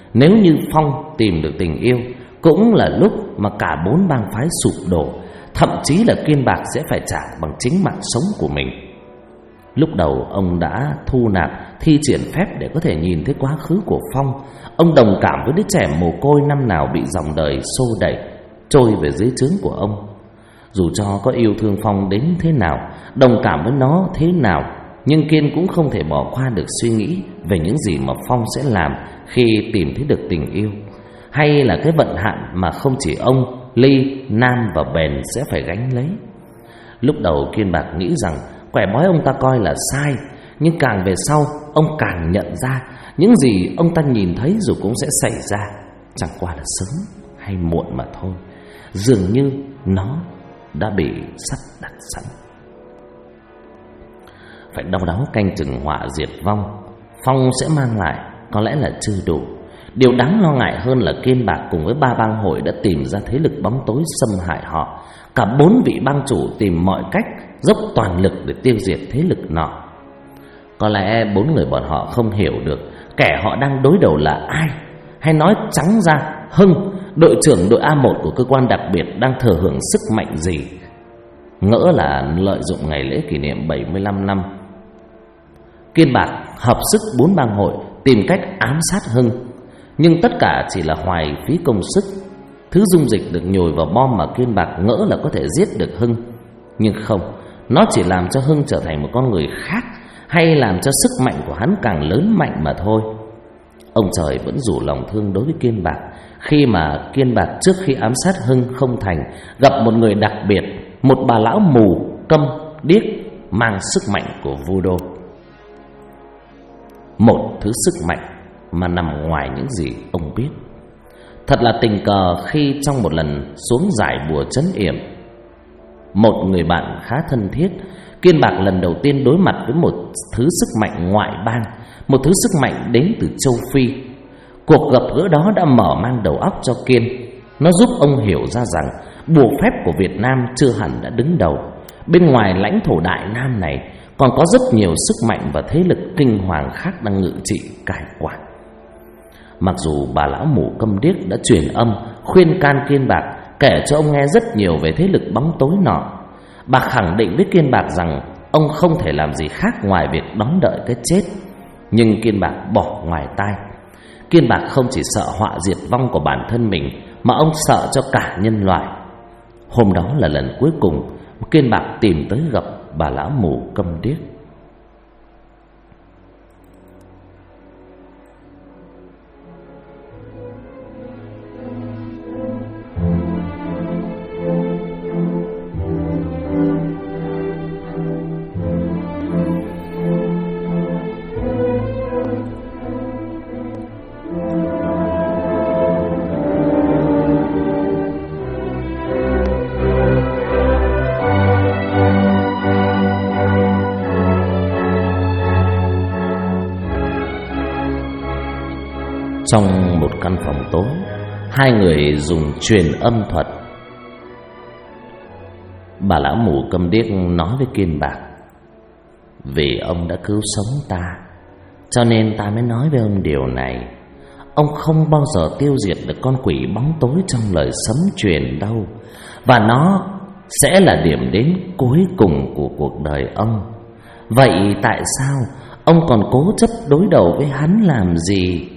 Nếu như Phong tìm được tình yêu, cũng là lúc mà cả 4 bang phái sụp đổ, thậm chí là Kiên Bạc sẽ phải trả bằng chính mạng sống của mình. Lúc đầu ông đã thu nạp thi triển phép để có thể nhìn thấy quá khứ của Phong. Ông đồng cảm với đứa trẻ mồ côi năm nào bị dòng đời xô đẩy trôi về dưới trướng của ông. Dù cho có yêu thương Phong đến thế nào, đồng cảm với nó thế nào, nhưng Kiên cũng không thể bỏ qua được suy nghĩ về những gì mà Phong sẽ làm khi tìm thấy được tình yêu, hay là cái vận hạn mà không chỉ ông, Ly, Nam và Bền sẽ phải gánh lấy. Lúc đầu Kiên Bạc nghĩ rằng quẻ bói ông ta coi là sai, nhưng càng về sau ông càng nhận ra những gì ông ta nhìn thấy rồi cũng sẽ xảy ra, chẳng qua là sớm hay muộn mà thôi. Dường như nó đã bị sắp đặt sẵn. Phải đau đáu canh chừng họa diệt vong, Phong sẽ mang lại có lẽ là chưa đủ. Điều đáng lo ngại hơn là Kiên Bạc cùng với 3 bang hội đã tìm ra thế lực bóng tối xâm hại họ. Cả 4 vị bang chủ tìm mọi cách dốc toàn lực để tiêu diệt thế lực nọ. Có lẽ 4 người bọn họ không hiểu được kẻ họ đang đối đầu là ai, hay nói trắng ra, Hưng, đội trưởng đội A1 của cơ quan đặc biệt, đang thừa hưởng sức mạnh gì. Ngỡ là lợi dụng ngày lễ kỷ niệm 75 năm, Kiên Bạc hợp sức 4 bang hội tìm cách ám sát Hưng. Nhưng tất cả chỉ là hoài phí công sức. Thứ dung dịch được nhồi vào bom mà Kiên Bạc ngỡ là có thể giết được Hưng, nhưng không, nó chỉ làm cho Hưng trở thành một con người khác, hay làm cho sức mạnh của hắn càng lớn mạnh mà thôi. Ông trời vẫn rủ lòng thương đối với Kiên Bạc, khi mà Kiên Bạc trước khi ám sát Hưng không thành, gặp một người đặc biệt, một bà lão mù, câm, điếc, mang sức mạnh của Voodoo. Một thứ sức mạnh mà nằm ngoài những gì ông biết. Thật là tình cờ khi trong một lần xuống giải bùa trấn yểm, một người bạn khá thân thiết, Kiên Bạc lần đầu tiên đối mặt với một thứ sức mạnh ngoại bang, một thứ sức mạnh đến từ châu Phi. Cuộc gặp gỡ đó đã mở mang đầu óc cho Kiên. Nó giúp ông hiểu ra rằng bùa phép của Việt Nam chưa hẳn đã đứng đầu. Bên ngoài lãnh thổ Đại Nam này còn có rất nhiều sức mạnh và thế lực kinh hoàng khác đang ngự trị cai quản. Mặc dù bà lão mù câm điếc đã truyền âm khuyên can Kiên Bạc, kể cho ông nghe rất nhiều về thế lực bóng tối nọ, bà khẳng định với Kiên Bạc rằng ông không thể làm gì khác ngoài việc đón đợi cái chết. Nhưng Kiên Bạc bỏ ngoài tai. Kiên Bạc không chỉ sợ họa diệt vong của bản thân mình, mà ông sợ cho cả nhân loại. Hôm đó là lần cuối cùng Kiên Bạc tìm tới gặp bà lão mù câm điếc. Trong một căn phòng tối, hai người dùng truyền âm thuật. Bà lão mù câm điếc nói với Kiên Bạc: vì ông đã cứu sống ta, cho nên ta mới nói với ông điều này. Ông không bao giờ tiêu diệt được con quỷ bóng tối trong lời sấm truyền đâu, và nó sẽ là điểm đến cuối cùng của cuộc đời ông. Vậy tại sao ông còn cố chấp đối đầu với hắn làm gì?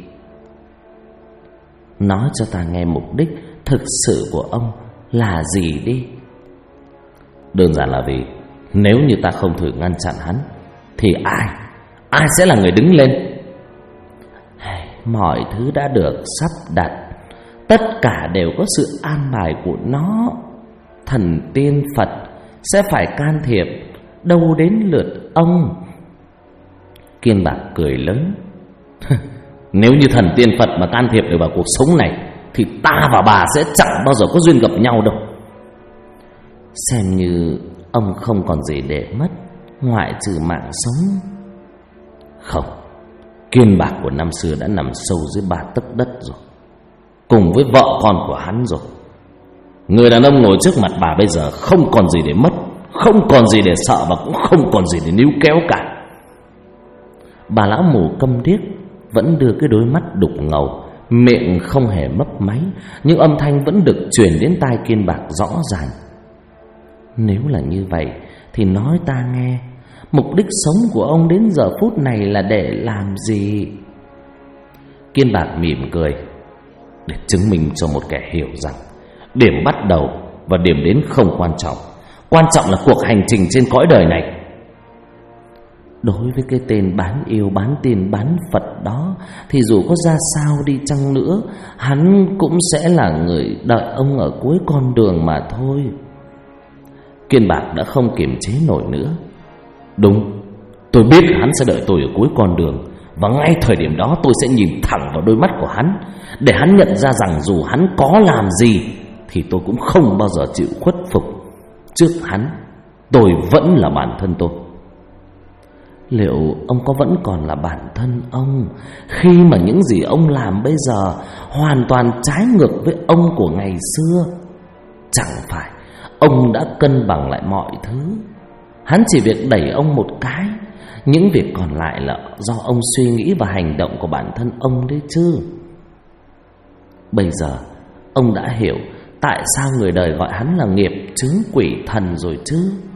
Nói cho ta nghe mục đích thực sự của ông là gì đi. Đơn giản là vì nếu như ta không thử ngăn chặn hắn thì ai sẽ là người đứng lên? Mọi thứ đã được sắp đặt, tất cả đều có sự an bài của nó. Thần tiên Phật sẽ phải can thiệp, đâu đến lượt ông. Kiên Bạc cười lớn. Nếu như thần tiên Phật mà can thiệp được vào cuộc sống này thì ta và bà sẽ chẳng bao giờ có duyên gặp nhau đâu. Xem như ông không còn gì để mất ngoại trừ mạng sống. Không, Kiên Bạc của năm xưa đã nằm sâu dưới 3 tấc đất rồi, cùng với vợ con của hắn rồi. Người đàn ông ngồi trước mặt bà bây giờ không còn gì để mất, không còn gì để sợ, và cũng không còn gì để níu kéo cả. Bà lão mù câm điếc vẫn đưa cái đôi mắt đục ngầu miệng không hề mấp máy, nhưng âm thanh vẫn được truyền đến tai Kiên Bạc rõ ràng. Nếu là như vậy thì nói ta nghe, mục đích sống của ông đến giờ phút này là để làm gì? Kiên Bạc mỉm cười. Để chứng minh cho một kẻ hiểu rằng điểm bắt đầu và điểm đến không quan trọng, quan trọng là cuộc hành trình trên cõi đời này. Đối với cái tên bán yêu, bán tiền, bán Phật đó, thì dù có ra sao đi chăng nữa, hắn cũng sẽ là người đợi ông ở cuối con đường mà thôi. Kiên Bạc đã không kiềm chế nổi nữa. Đúng, tôi biết hắn sẽ đợi tôi ở cuối con đường, và ngay thời điểm đó tôi sẽ nhìn thẳng vào đôi mắt của hắn, để hắn nhận ra rằng dù hắn có làm gì thì tôi cũng không bao giờ chịu khuất phục. Trước hắn, tôi vẫn là bản thân tôi. Liệu ông có vẫn còn là bản thân ông khi mà những gì ông làm bây giờ hoàn toàn trái ngược với ông của ngày xưa? Chẳng phải ông đã cân bằng lại mọi thứ? Hắn chỉ việc đẩy ông một cái, những việc còn lại là do ông suy nghĩ và hành động của bản thân ông đấy chứ. Bây giờ ông đã hiểu tại sao người đời gọi hắn là nghiệp chướng quỷ thần rồi chứ.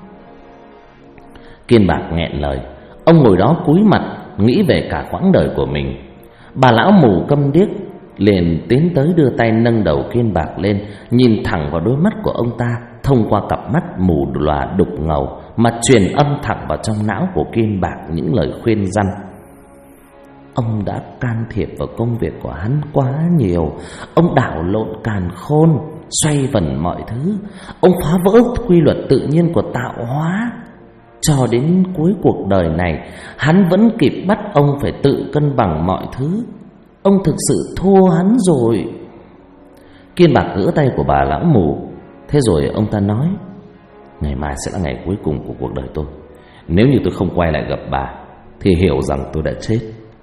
Kiên Bạc nghẹn lời. Ông ngồi đó cúi mặt nghĩ về cả quãng đời của mình. Bà lão mù câm điếc liền tiến tới đưa tay nâng đầu Kiên Bạc lên, nhìn thẳng vào đôi mắt của ông ta thông qua cặp mắt mù lòa đục ngầu, mà truyền âm thẳng vào trong não của Kiên Bạc những lời khuyên răn. Ông đã can thiệp vào công việc của hắn quá nhiều. Ông đảo lộn càn khôn, xoay vần mọi thứ. Ông phá vỡ quy luật tự nhiên của tạo hóa. Cho đến cuối cuộc đời này, hắn vẫn kịp bắt ông phải tự cân bằng mọi thứ. Ông thực sự thua hắn rồi. Kiên Bạc gỡ tay của bà lão mù. Thế rồi ông ta nói: ngày mai sẽ là ngày cuối cùng của cuộc đời tôi. Nếu như tôi không quay lại gặp bà thì hiểu rằng tôi đã chết.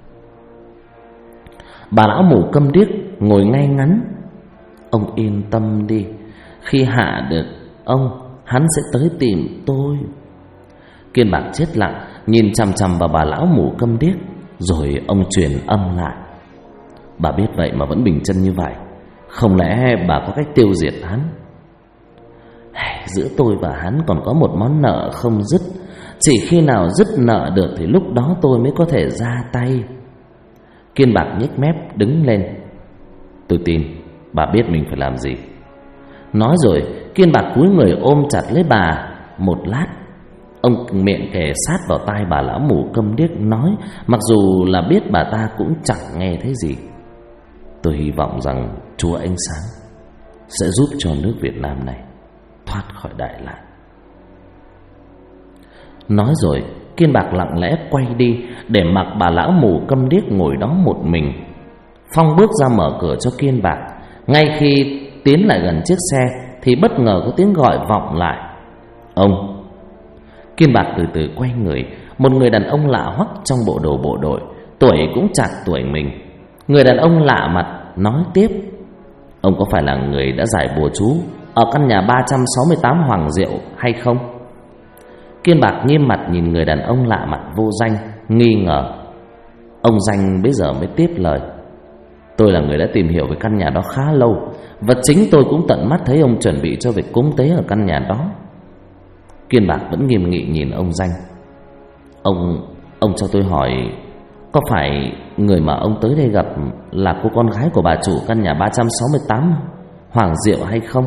Bà lão mù câm điếc ngồi ngay ngắn. Ông yên tâm đi, khi hạ được ông, hắn sẽ tới tìm tôi. Kiên Bạc chết lặng nhìn chằm chằm vào bà lão mù câm điếc. Rồi ông truyền âm lại: bà biết vậy mà vẫn bình chân như vậy, không lẽ bà có cách tiêu diệt hắn? Giữa tôi và hắn còn có một món nợ không dứt. Chỉ khi nào dứt nợ được thì lúc đó tôi mới có thể ra tay. Kiên Bạc nhếch mép đứng lên. Tôi tin bà biết mình phải làm gì. Nói rồi Kiên Bạc cúi người ôm chặt lấy bà. Một lát ông miệng kề sát vào tai bà lão mù câm điếc nói, mặc dù là biết bà ta cũng chẳng nghe thấy gì: tôi hy vọng rằng Chúa Ánh Sáng sẽ giúp cho nước Việt Nam này thoát khỏi đại nạn. Nói rồi Kiên Bạc lặng lẽ quay đi, để mặc bà lão mù câm điếc ngồi đó một mình. Phong bước ra mở cửa cho Kiên Bạc. Ngay khi tiến lại gần chiếc xe thì bất ngờ có tiếng gọi vọng lại: ông. Kiên Bạc từ từ quay người. Một người đàn ông lạ hoắc trong bộ đồ bộ đội, tuổi cũng chạc tuổi mình. Người đàn ông lạ mặt nói tiếp: ông có phải là người đã giải bùa chú ở căn nhà 368 Hoàng Diệu hay không? Kiên Bạc nghiêm mặt nhìn người đàn ông lạ mặt vô danh, nghi ngờ. Ông danh bây giờ mới tiếp lời: tôi là người đã tìm hiểu về căn nhà đó khá lâu, và chính tôi cũng tận mắt thấy ông chuẩn bị cho việc cúng tế ở căn nhà đó. Kiên Bạc vẫn nghiêm nghị nhìn ông danh. Ông cho tôi hỏi, có phải người mà ông tới đây gặp là cô con gái của bà chủ căn nhà 368 Hoàng Diệu hay không?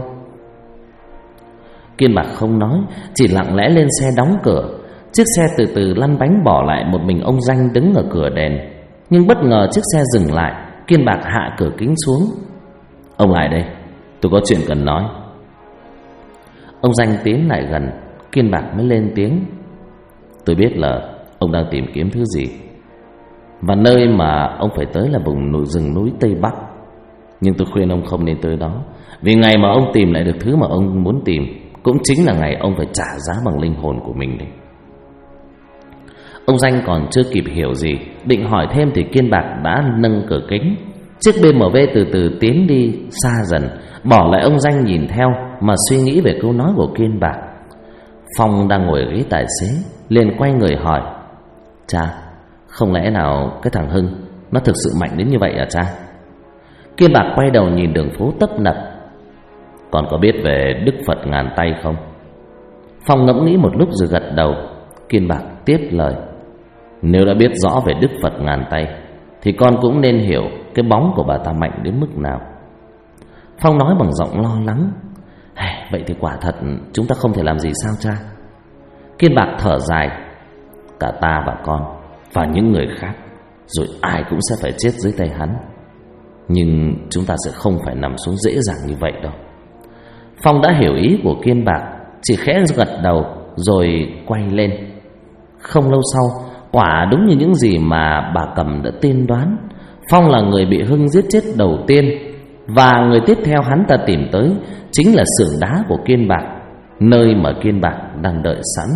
Kiên Bạc không nói, chỉ lặng lẽ lên xe đóng cửa. Chiếc xe từ từ lăn bánh bỏ lại một mình ông danh đứng ở cửa đèn. Nhưng bất ngờ chiếc xe dừng lại. Kiên Bạc hạ cửa kính xuống. Ông lại đây, tôi có chuyện cần nói. Ông danh tiến lại gần. Kiên Bạc mới lên tiếng: tôi biết là ông đang tìm kiếm thứ gì, và nơi mà ông phải tới là vùng rừng núi Tây Bắc. Nhưng tôi khuyên ông không nên tới đó, vì ngày mà ông tìm lại được thứ mà ông muốn tìm cũng chính là ngày ông phải trả giá bằng linh hồn của mình đấy. Ông danh còn chưa kịp hiểu gì, định hỏi thêm thì Kiên Bạc đã nâng cửa kính. Chiếc BMW từ từ tiến đi xa dần, bỏ lại ông danh nhìn theo mà suy nghĩ về câu nói của Kiên Bạc. Phong đang ngồi ở ghế tài xế liền quay người hỏi: cha, không lẽ nào cái thằng Hưng nó thực sự mạnh đến như vậy à cha? Kiên Bạc quay đầu nhìn đường phố tấp nập. Còn có biết về Đức Phật ngàn tay không? Phong ngẫm nghĩ một lúc rồi gật đầu. Kiên Bạc tiếp lời: Nếu đã biết rõ về Đức Phật ngàn tay thì con cũng nên hiểu cái bóng của bà ta mạnh đến mức nào. Phong nói bằng giọng lo lắng: Vậy thì quả thật chúng ta không thể làm gì sao cha? Kiên Bạc thở dài: Cả ta và con và những người khác, rồi ai cũng sẽ phải chết dưới tay hắn. Nhưng chúng ta sẽ không phải nằm xuống dễ dàng như vậy đâu. Phong đã hiểu ý của Kiên Bạc, chỉ khẽ gật đầu rồi quay lên. Không lâu sau, quả đúng như những gì mà bà Cầm đã tiên đoán. Phong là người bị Hưng giết chết đầu tiên, và người tiếp theo hắn ta tìm tới chính là xưởng đá của Kiên Bạc, nơi mà Kiên Bạc đang đợi sẵn.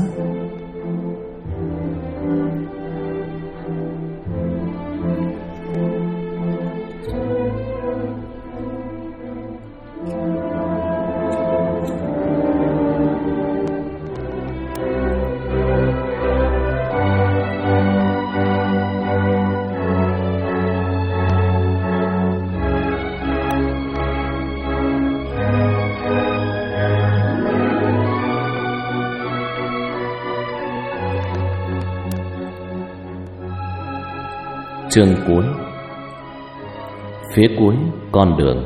Chương cuối. Phía cuối con đường.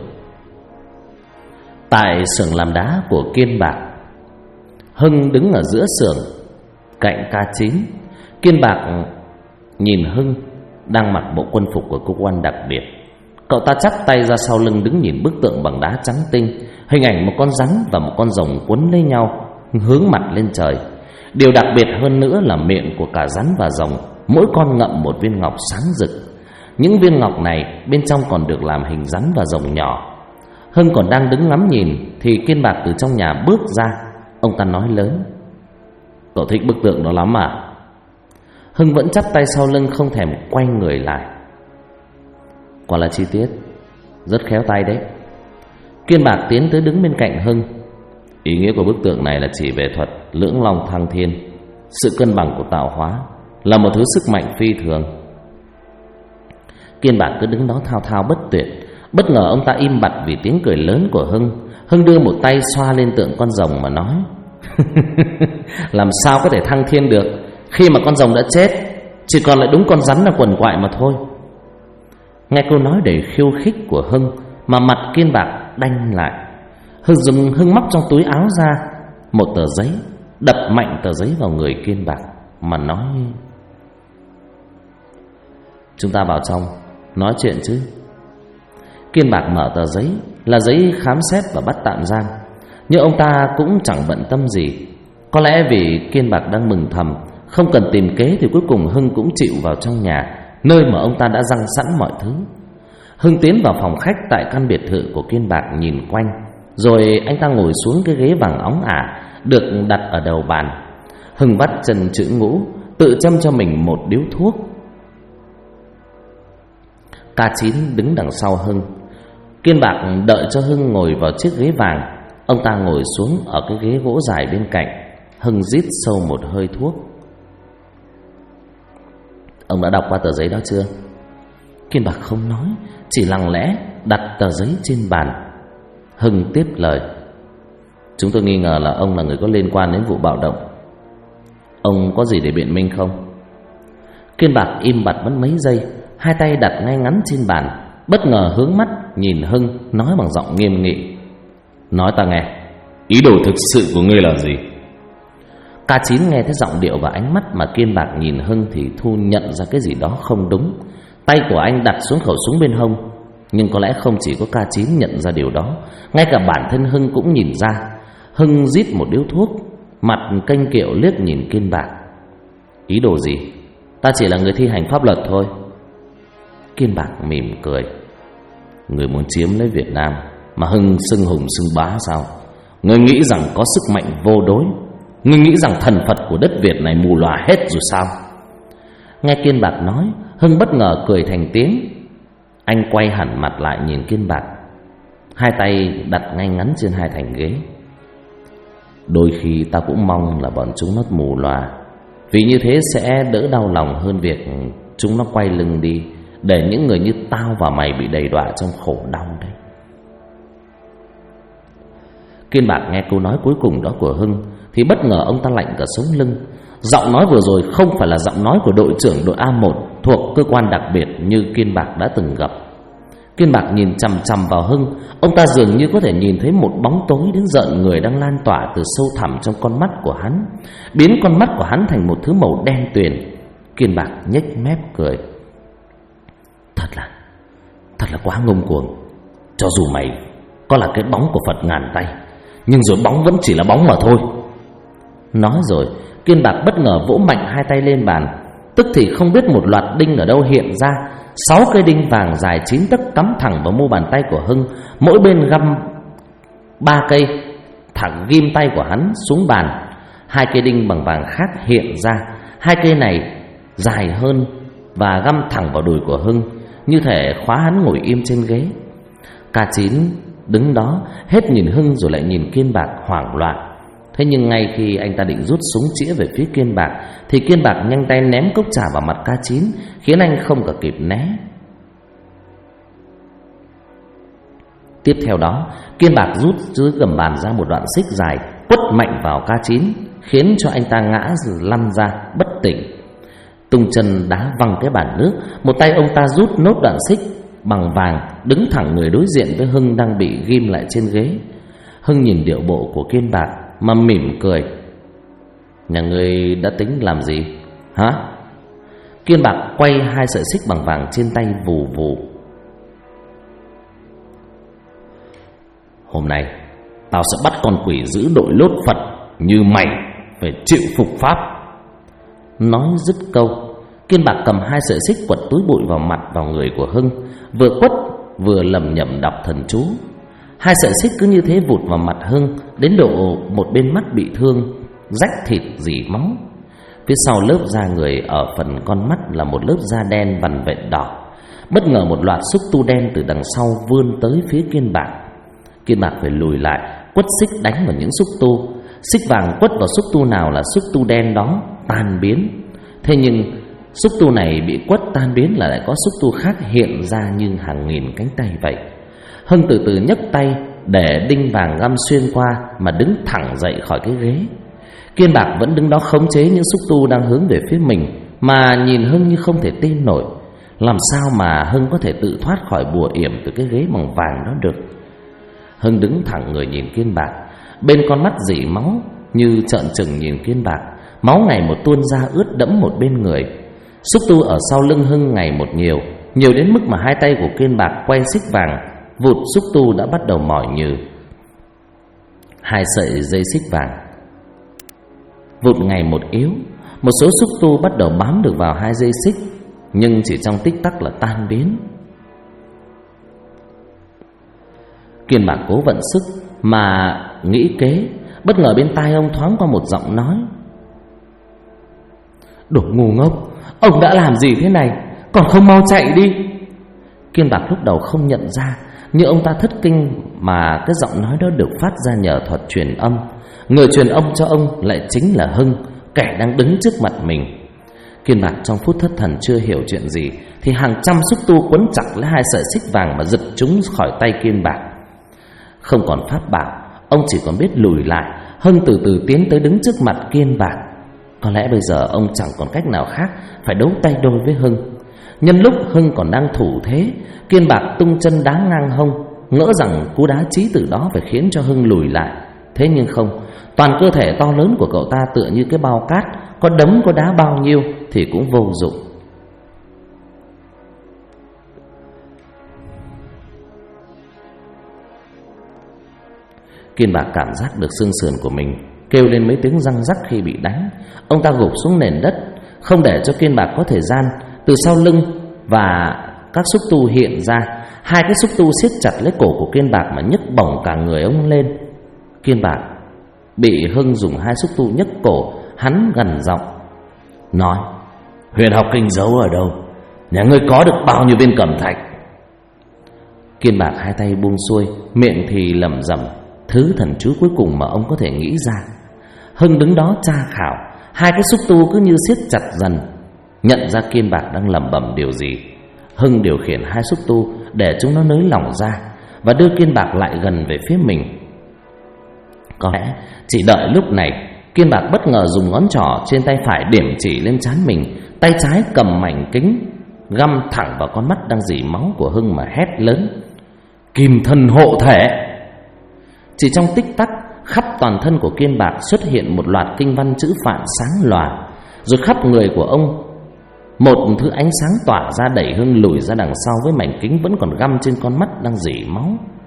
Tại xưởng làm đá của Kiên Bạc, Hưng đứng ở giữa xưởng cạnh K9. Kiên Bạc nhìn Hưng đang mặc bộ quân phục của cơ quan đặc biệt. Cậu ta chắp tay ra sau lưng đứng nhìn bức tượng bằng đá trắng tinh, hình ảnh một con rắn và một con rồng quấn lấy nhau, hướng mặt lên trời. Điều đặc biệt hơn nữa là miệng của cả rắn và rồng mỗi con ngậm một viên ngọc sáng rực. Những viên ngọc này bên trong còn được làm hình rắn và rồng nhỏ. Hưng còn đang đứng ngắm nhìn thì Kiên Bạc từ trong nhà bước ra. Ông ta nói lớn: Cậu thích bức tượng đó lắm à? Hưng vẫn chắp tay sau lưng, không thèm quay người lại. Quả là chi tiết rất khéo tay đấy. Kiên Bạc tiến tới đứng bên cạnh Hưng. Ý nghĩa của bức tượng này là chỉ về thuật lưỡng long thăng thiên, sự cân bằng của tạo hóa, là một thứ sức mạnh phi thường. Kiên Bạc cứ đứng đó thao thao bất tuyệt. Bất ngờ ông ta im bặt vì tiếng cười lớn của Hưng. Hưng đưa một tay xoa lên tượng con rồng mà nói: Làm sao có thể thăng thiên được khi mà con rồng đã chết, chỉ còn lại đúng con rắn là quằn quại mà thôi. Nghe câu nói đầy khiêu khích của Hưng mà mặt Kiên Bạc đanh lại. Hưng móc trong túi áo ra một tờ giấy, đập mạnh tờ giấy vào người Kiên Bạc mà nói: Chúng ta vào trong nói chuyện chứ. Kiên Bạc mở tờ giấy, là giấy khám xét và bắt tạm giam. Nhưng ông ta cũng chẳng bận tâm gì. Có lẽ vì Kiên Bạc đang mừng thầm, không cần tìm kế thì cuối cùng Hưng cũng chịu vào trong nhà, nơi mà ông ta đã giăng sẵn mọi thứ. Hưng tiến vào phòng khách tại căn biệt thự của Kiên Bạc, nhìn quanh, rồi anh ta ngồi xuống cái ghế vàng óng ả được đặt ở đầu bàn. Hưng bắt chân chữ ngũ, tự châm cho mình một điếu thuốc. K9 đứng đằng sau Hưng. Kiên Bạc đợi cho Hưng ngồi vào chiếc ghế vàng. Ông ta ngồi xuống ở cái ghế gỗ dài bên cạnh. Hưng rít sâu một hơi thuốc. Ông đã đọc qua tờ giấy đó chưa? Kiên Bạc không nói, chỉ lặng lẽ đặt tờ giấy trên bàn. Hưng tiếp lời: Chúng tôi nghi ngờ là ông là người có liên quan đến vụ bạo động. Ông có gì để biện minh không? Kiên Bạc im bặt mất mấy giây, hai tay đặt ngay ngắn trên bàn, bất ngờ hướng mắt nhìn Hưng, nói bằng giọng nghiêm nghị: Nói ta nghe, ý đồ thực sự của ngươi là gì? K9 nghe thấy giọng điệu và ánh mắt mà Kiên Bạc nhìn Hưng thì thu nhận ra cái gì đó không đúng. Tay của anh đặt xuống khẩu súng bên hông. Nhưng có lẽ không chỉ có K9 nhận ra điều đó, ngay cả bản thân Hưng cũng nhìn ra. Hưng rít một điếu thuốc, mặt kênh kiệu liếc nhìn Kiên Bạc: Ý đồ gì? Ta chỉ là người thi hành pháp luật thôi. Kiên Bạc mỉm cười: Người muốn chiếm lấy Việt Nam mà Hưng xưng hùng xưng bá sao? Người nghĩ rằng có sức mạnh vô đối? Người nghĩ rằng thần Phật của đất Việt này mù lòa hết rồi sao? Nghe Kiên Bạc nói, Hưng bất ngờ cười thành tiếng. Anh quay hẳn mặt lại nhìn Kiên Bạc, hai tay đặt ngay ngắn trên hai thành ghế. Đôi khi ta cũng mong là bọn chúng nó mù lòa, vì như thế sẽ đỡ đau lòng hơn việc chúng nó quay lưng đi để những người như tao và mày bị đầy đọa trong khổ đau đấy. Kiên Bạc nghe câu nói cuối cùng đó của Hưng thì bất ngờ ông ta lạnh cả sống lưng. Giọng nói vừa rồi không phải là giọng nói của đội trưởng đội A1 thuộc cơ quan đặc biệt như Kiên Bạc đã từng gặp. Kiên Bạc nhìn chằm chằm vào Hưng, ông ta dường như có thể nhìn thấy một bóng tối đến rợn người đang lan tỏa từ sâu thẳm trong con mắt của hắn, biến con mắt của hắn thành một thứ màu đen tuyền. Kiên Bạc nhếch mép cười. Thật là quá ngông cuồng. Cho dù mày có là cái bóng của Phật ngàn tay, nhưng rồi bóng vẫn chỉ là bóng mà thôi. Nói rồi, Kiên Bạc bất ngờ vỗ mạnh hai tay lên bàn. Tức thì không biết một loạt đinh ở đâu hiện ra. 6 cây đinh vàng dài 9 tấc cắm thẳng vào mu bàn tay của Hưng, mỗi bên găm 3 cây thẳng ghim tay của hắn xuống bàn. 2 cây đinh bằng vàng khác hiện ra. 2 cây này dài hơn và găm thẳng vào đùi của Hưng, như thể khóa hắn ngồi im trên ghế. K9 đứng đó hết nhìn Hưng rồi lại nhìn Kiên Bạc hoảng loạn. Thế nhưng ngay khi anh ta định rút súng chĩa về phía Kiên Bạc thì Kiên Bạc nhanh tay ném cốc trà vào mặt K9, khiến anh không cả kịp né. Tiếp theo đó, Kiên Bạc rút dưới gầm bàn ra một đoạn xích dài, quất mạnh vào K9, khiến cho anh ta ngã lăn ra bất tỉnh. Tung chân đá văng cái bàn nước, một tay ông ta rút nốt đoạn xích bằng vàng, đứng thẳng người đối diện với Hưng đang bị ghim lại trên ghế. Hưng nhìn điệu bộ của Kiên Bạc mà mỉm cười. Nhà ngươi đã tính làm gì hả? Kiên Bạc quay 2 sợi xích bằng vàng trên tay vù vù. Hôm nay tao sẽ bắt con quỷ giữ đội lốt Phật như mày phải chịu phục pháp. Nói dứt câu, Kiên Bạc cầm 2 sợi xích quật túi bụi vào mặt vào người của Hưng, vừa quất vừa lẩm nhẩm đọc thần chú. 2 sợi xích cứ như thế vụt vào mặt Hưng, đến độ một bên mắt bị thương, rách thịt rỉ máu. Phía sau lớp da người ở phần con mắt là một lớp da đen vằn vện đỏ. Bất ngờ một loạt xúc tu đen từ đằng sau vươn tới phía Kiên Bạc. Kiên Bạc phải lùi lại, quất xích đánh vào những xúc tu. Xích vàng quất vào xúc tu nào là xúc tu đen đó tan biến. Thế nhưng xúc tu này bị quất tan biến là lại có xúc tu khác hiện ra như hàng nghìn cánh tay vậy. Hưng từ từ nhấc tay để đinh vàng găm xuyên qua mà đứng thẳng dậy khỏi cái ghế. Kiên Bạc vẫn đứng đó khống chế những xúc tu đang hướng về phía mình, mà nhìn Hưng như không thể tin nổi. Làm sao mà Hưng có thể tự thoát khỏi bùa yểm từ cái ghế bằng vàng đó được? Hưng đứng thẳng người nhìn Kiên Bạc, bên con mắt rỉ máu như trợn trừng nhìn Kiên Bạc. Máu ngày một tuôn ra ướt đẫm một bên người. Xúc tu ở sau lưng Hưng ngày một nhiều đến mức mà 2 tay của Kiên Bạc quay xích vàng vụt xúc tu đã bắt đầu mỏi nhừ. 2 sợi dây xích vàng vụt ngày một yếu. Một số xúc tu bắt đầu bám được vào 2 dây xích, nhưng chỉ trong tích tắc là tan biến. Kiên Bạc cố vận sức mà nghĩ kế. Bất ngờ bên tai ông thoáng qua một giọng nói. Đồ ngu ngốc, ông đã làm gì thế này, còn không mau chạy đi. Kiên Bạc lúc đầu không nhận ra, nhưng ông ta thất kinh mà cái giọng nói đó được phát ra nhờ thuật truyền âm. Người truyền âm cho ông lại chính là Hưng, kẻ đang đứng trước mặt mình. Kiên Bạc trong phút thất thần chưa hiểu chuyện gì thì hàng trăm xúc tu quấn chặt lấy 2 sợi xích vàng mà giật chúng khỏi tay Kiên Bạc. Không còn pháp bảo, ông chỉ còn biết lùi lại. Hưng từ từ tiến tới đứng trước mặt Kiên Bạc. Có lẽ bây giờ ông chẳng còn cách nào khác, phải đấu tay đôi với Hưng. Nhân lúc Hưng còn đang thủ thế, Kiên Bạc tung chân đá ngang hông, ngỡ rằng cú đá chí tử đó phải khiến cho Hưng lùi lại. Thế nhưng không, toàn cơ thể to lớn của cậu ta tựa như cái bao cát, có đấm có đá bao nhiêu thì cũng vô dụng. Kiên Bạc cảm giác được xương sườn của mình kêu lên mấy tiếng răng rắc khi bị đánh. Ông ta gục xuống nền đất, không để cho Kiên Bạc có thời gian. Từ sau lưng và các xúc tu hiện ra. 2 cái xúc tu siết chặt lấy cổ của Kiên Bạc mà nhấc bổng cả người ông lên. Kiên Bạc bị Hưng dùng 2 xúc tu nhấc cổ. Hắn gằn giọng nói: Huyền học kinh giấu ở đâu? Nhà ngươi có được bao nhiêu viên cẩm thạch? Kiên Bạc 2 tay buông xuôi, miệng thì lẩm rẩm thứ thần chú cuối cùng mà ông có thể nghĩ ra. Hưng đứng đó tra khảo. 2 cái xúc tu cứ như siết chặt dần. Nhận ra Kiên Bạc đang lẩm bẩm điều gì, Hưng điều khiển hai xúc tu để chúng nó nới lỏng ra và đưa Kiên Bạc lại gần về phía mình. Có lẽ chỉ đợi lúc này, Kiên Bạc bất ngờ dùng ngón trỏ trên tay phải điểm chỉ lên trán mình, tay trái cầm mảnh kính găm thẳng vào con mắt đang rỉ máu của Hưng mà hét lớn: Kim thân hộ thể! Chỉ trong tích tắc, khắp toàn thân của Kiên Bạc xuất hiện một loạt kinh văn chữ Phạn sáng lòa, rồi khắp người của ông một thứ ánh sáng tỏa ra đẩy Hưng lùi ra đằng sau với mảnh kính vẫn còn găm trên con mắt đang rỉ máu.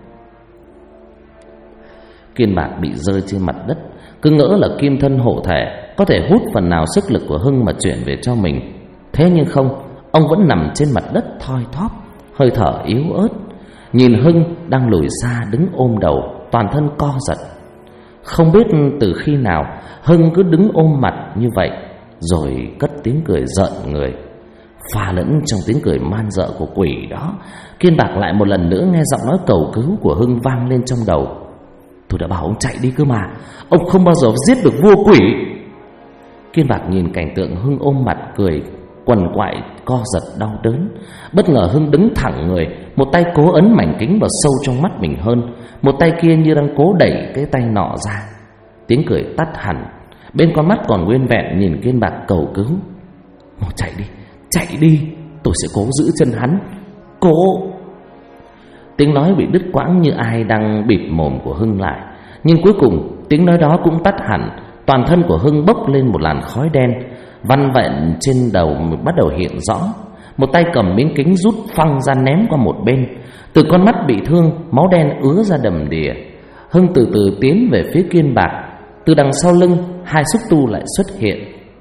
Kiên Bạc bị rơi trên mặt đất, cứ ngỡ là kim thân hộ thể có thể hút phần nào sức lực của Hưng mà chuyển về cho mình. Thế nhưng không, ông vẫn nằm trên mặt đất thoi thóp, hơi thở yếu ớt, nhìn Hưng đang lùi xa đứng ôm đầu, toàn thân co giật. Không biết từ khi nào Hưng cứ đứng ôm mặt như vậy, rồi cất tiếng cười rợn người. Pha lẫn trong tiếng cười man rợ của quỷ đó, Kiên Bạc lại một lần nữa nghe giọng nói cầu cứu của Hưng vang lên trong đầu: Tôi đã bảo ông chạy đi cơ mà, ông không bao giờ giết được vua quỷ. Kiên Bạc nhìn cảnh tượng Hưng ôm mặt cười quằn quại co giật đau đớn. Bất ngờ Hưng đứng thẳng người, một tay cố ấn mảnh kính vào sâu trong mắt mình hơn, một tay kia như đang cố đẩy cái tay nọ ra. Tiếng cười tắt hẳn, bên con mắt còn nguyên vẹn nhìn Kiên Bạc cầu cứu: Mau chạy đi, tôi sẽ cố giữ chân hắn, cố. Tiếng nói bị đứt quãng như ai đang bịt mồm của Hưng lại. Nhưng cuối cùng tiếng nói đó cũng tắt hẳn. Toàn thân của Hưng bốc lên một làn khói đen, văn vẹn trên đầu bắt đầu hiện rõ. Một tay cầm miếng kính rút phăng ra ném qua một bên. Từ con mắt bị thương, máu đen ứa ra đầm đìa. Hưng từ từ tiến về phía Kiên Bạc. Từ đằng sau lưng, hai xúc tu lại xuất hiện.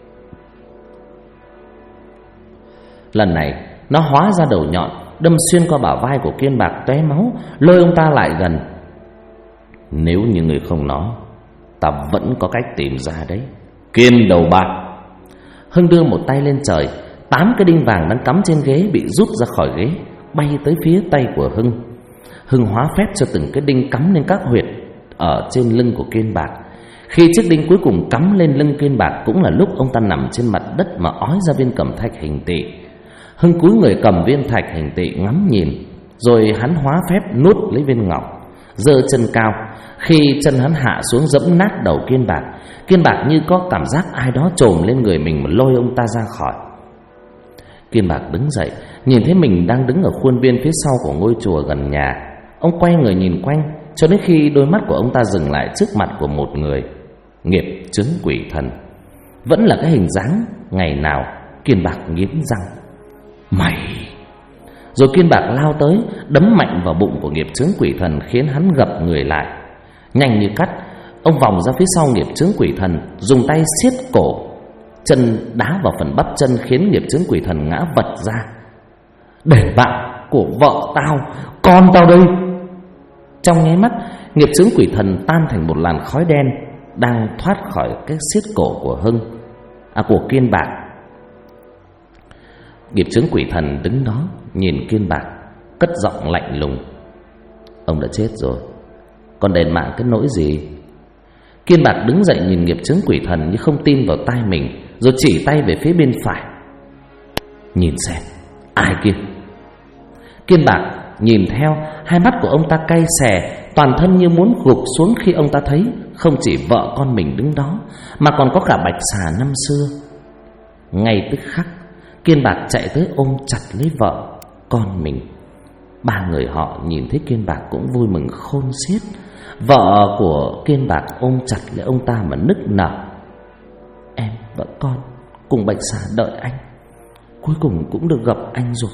Lần này nó hóa ra đầu nhọn, đâm xuyên qua bả vai của Kiên Bạc tóe máu, lôi ông ta lại gần. Nếu như người không nói, ta vẫn có cách tìm ra đấy, Kiên đầu bạc. Hưng đưa một tay lên trời, 8 cái đinh vàng đang cắm trên ghế bị rút ra khỏi ghế, bay tới phía tay của Hưng. Hưng hóa phép cho từng cái đinh cắm lên các huyệt ở trên lưng của Kiên Bạc. Khi chiếc đinh cuối cùng cắm lên lưng Kiên Bạc cũng là lúc ông ta nằm trên mặt đất mà ói ra viên cẩm thạch hình tỵ. Hưng cúi người cầm viên thạch hình tỵ ngắm nhìn, rồi hắn hóa phép nuốt lấy viên ngọc, giơ chân cao. Khi chân hắn hạ xuống dẫm nát đầu Kiên Bạc, Kiên Bạc như có cảm giác ai đó chồm lên người mình mà lôi ông ta ra khỏi. Kiên Bạc đứng dậy, nhìn thấy mình đang đứng ở khuôn viên phía sau của ngôi chùa gần nhà. Ông quay người nhìn quanh cho đến khi đôi mắt của ông ta dừng lại trước mặt của một người, nghiệp chướng quỷ thần. Vẫn là cái hình dáng ngày nào. Kiên Bạc nghiến răng: Mày! Rồi Kiên Bạc lao tới, đấm mạnh vào bụng của nghiệp chướng quỷ thần, khiến hắn gập người lại. Nhanh như cắt, ông vòng ra phía sau nghiệp chướng quỷ thần, dùng tay siết cổ, chân đá vào phần bắp chân, khiến nghiệp chướng quỷ thần ngã vật ra. Để mạng của vợ tao, con tao đây! Trong nháy mắt, nghiệp chướng quỷ thần tan thành một làn khói đen đang thoát khỏi cái siết cổ của của Kiên Bạc. Nghiệp chướng quỷ thần đứng đó nhìn Kiên Bạc, cất giọng lạnh lùng: Ông đã chết rồi, còn đền mạng cái nỗi gì? Kiên Bạc đứng dậy nhìn nghiệp chướng quỷ thần như không tin vào tai mình, rồi chỉ tay về phía bên phải: Nhìn xem, ai kia? Kiên Bạc nhìn theo, hai mắt của ông ta cay xè, toàn thân như muốn gục xuống khi ông ta thấy không chỉ vợ con mình đứng đó, mà còn có cả Bạch Xà năm xưa. Ngay tức khắc, Kiên Bạc chạy tới ôm chặt lấy vợ con mình. Ba người họ nhìn thấy Kiên Bạc cũng vui mừng khôn xiết. Vợ của Kiên Bạc ôm chặt lấy ông ta mà nức nở: Em và con cùng Bạch Xà đợi anh, cuối cùng cũng được gặp anh rồi.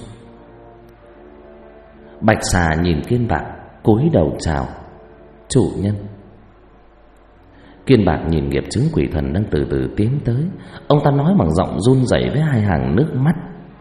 Bạch Xà nhìn Kiên Bạc, cúi đầu chào: Chủ nhân. Kiên Bạc nhìn nghiệp chướng quỷ thần đang từ từ tiến tới. Ông ta nói bằng giọng run rẩy với hai hàng nước mắt: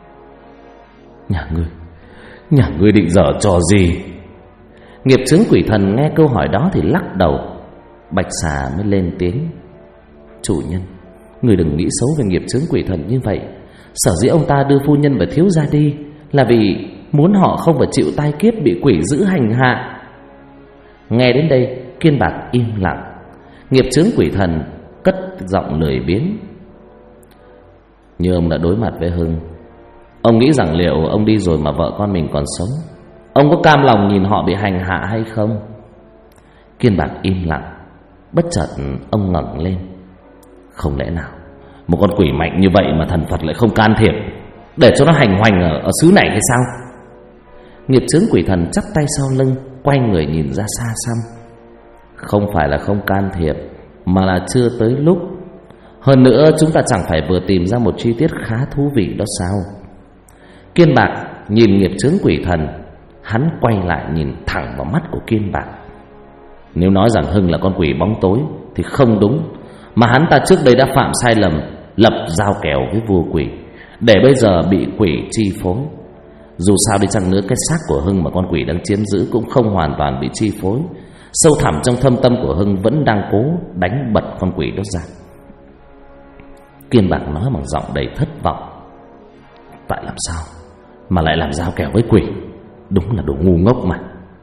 Nhà ngươi định giở trò gì? Nghiệp chướng quỷ thần nghe câu hỏi đó thì lắc đầu. Bạch Xà mới lên tiếng: Chủ nhân, người đừng nghĩ xấu về nghiệp chướng quỷ thần như vậy. Sở dĩ ông ta đưa phu nhân và thiếu gia đi là vì muốn họ không phải chịu tai kiếp bị quỷ dữ hành hạ. Nghe đến đây, Kiên Bạc im lặng. Nghiệp chướng quỷ thần cất giọng lười biếng: Như ông đã đối mặt với Hưng, Ông nghĩ rằng liệu ông đi rồi mà vợ con mình còn sống, ông có cam lòng nhìn họ bị hành hạ hay không? Kiên Bạc im lặng. Bất chợt ông ngẩng lên. Không lẽ nào một con quỷ mạnh như vậy mà thần Phật lại không can thiệp để cho nó hành hoành ở xứ này hay sao? Nghiệp chướng quỷ thần chắp tay sau lưng, quay người nhìn ra xa xăm. Không phải là không can thiệp, mà là chưa tới lúc. Hơn nữa chúng ta chẳng phải vừa tìm ra một chi tiết khá thú vị đó sao? Kiên Bạc nhìn nghiệp chướng quỷ thần. Hắn quay lại nhìn thẳng vào mắt của Kiên Bạc. Nếu nói rằng Hưng là con quỷ bóng tối thì không đúng, mà hắn ta trước đây đã phạm sai lầm, lập giao kèo với vua quỷ, để bây giờ bị quỷ chi phối. Dù sao đi chăng nữa, cái xác của Hưng mà con quỷ đang chiếm giữ cũng không hoàn toàn bị chi phối. Sâu thẳm trong thâm tâm của Hưng vẫn đang cố đánh bật con quỷ đó ra. Kiên Bạc nói bằng giọng đầy thất vọng. Tại làm sao mà lại làm giao kèo với quỷ? Đúng là đồ ngu ngốc mà.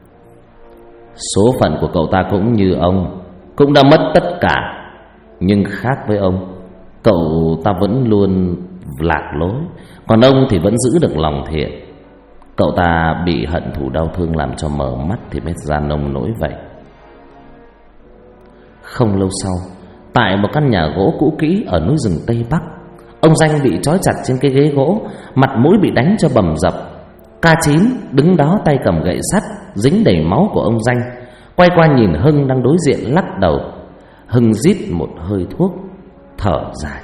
Số phận của cậu ta cũng như ông, cũng đã mất tất cả. Nhưng khác với ông, cậu ta vẫn luôn lạc lối, còn ông thì vẫn giữ được lòng thiện. Cậu ta bị hận thù đau thương làm cho mở mắt thì mới ra nông nỗi vậy. Không lâu sau, tại một căn nhà gỗ cũ kỹ ở núi rừng Tây Bắc, ông Danh bị trói chặt trên cái ghế gỗ, mặt mũi bị đánh cho bầm dập. K9 đứng đó tay cầm gậy sắt dính đầy máu của ông Danh, quay qua nhìn Hưng đang đối diện lắc đầu. Hưng rít một hơi thuốc, thở dài.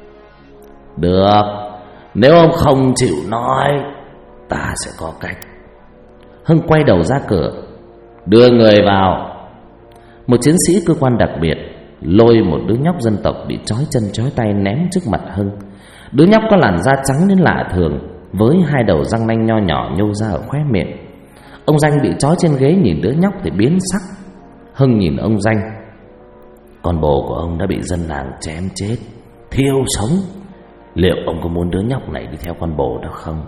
Được, nếu ông không chịu nói, ta sẽ có cách. Hưng quay đầu ra cửa. Đưa người vào. Một chiến sĩ cơ quan đặc biệt lôi một đứa nhóc dân tộc bị trói chân trói tay ném trước mặt Hưng. Đứa nhóc có làn da trắng đến lạ thường, với hai đầu răng nanh nho nhỏ nhô ra ở khóe miệng. Ông Danh bị trói trên ghế nhìn đứa nhóc thì biến sắc. Hưng nhìn ông Danh. Con bồ của ông đã bị dân làng chém chết, thiêu sống. Liệu ông có muốn đứa nhóc này đi theo con bồ đó không?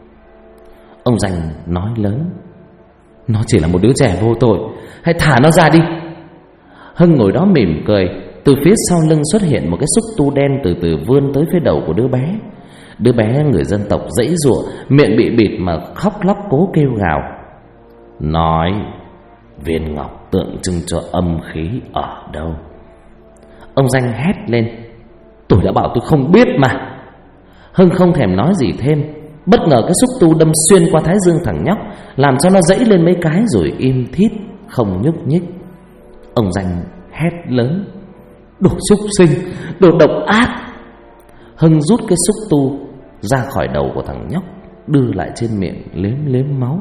Ông Danh nói lớn. Nó chỉ là một đứa trẻ vô tội, hãy thả nó ra đi. Hưng ngồi đó mỉm cười. Từ phía sau lưng xuất hiện một cái xúc tu đen từ từ vươn tới phía đầu của đứa bé. Đứa bé người dân tộc giãy giụa, miệng bị bịt mà khóc lóc cố kêu gào. Nói viên ngọc tượng trưng cho âm khí ở đâu? Ông Danh hét lên. Tôi đã bảo tôi không biết mà. Hưng không thèm nói gì thêm. Bất ngờ cái xúc tu đâm xuyên qua thái dương thằng nhóc, làm cho nó giãy lên mấy cái rồi im thít không nhúc nhích. Ông Danh hét lớn. Đồ súc sinh, đồ độc ác. Hưng rút cái xúc tu ra khỏi đầu của thằng nhóc, đưa lại trên miệng liếm liếm máu.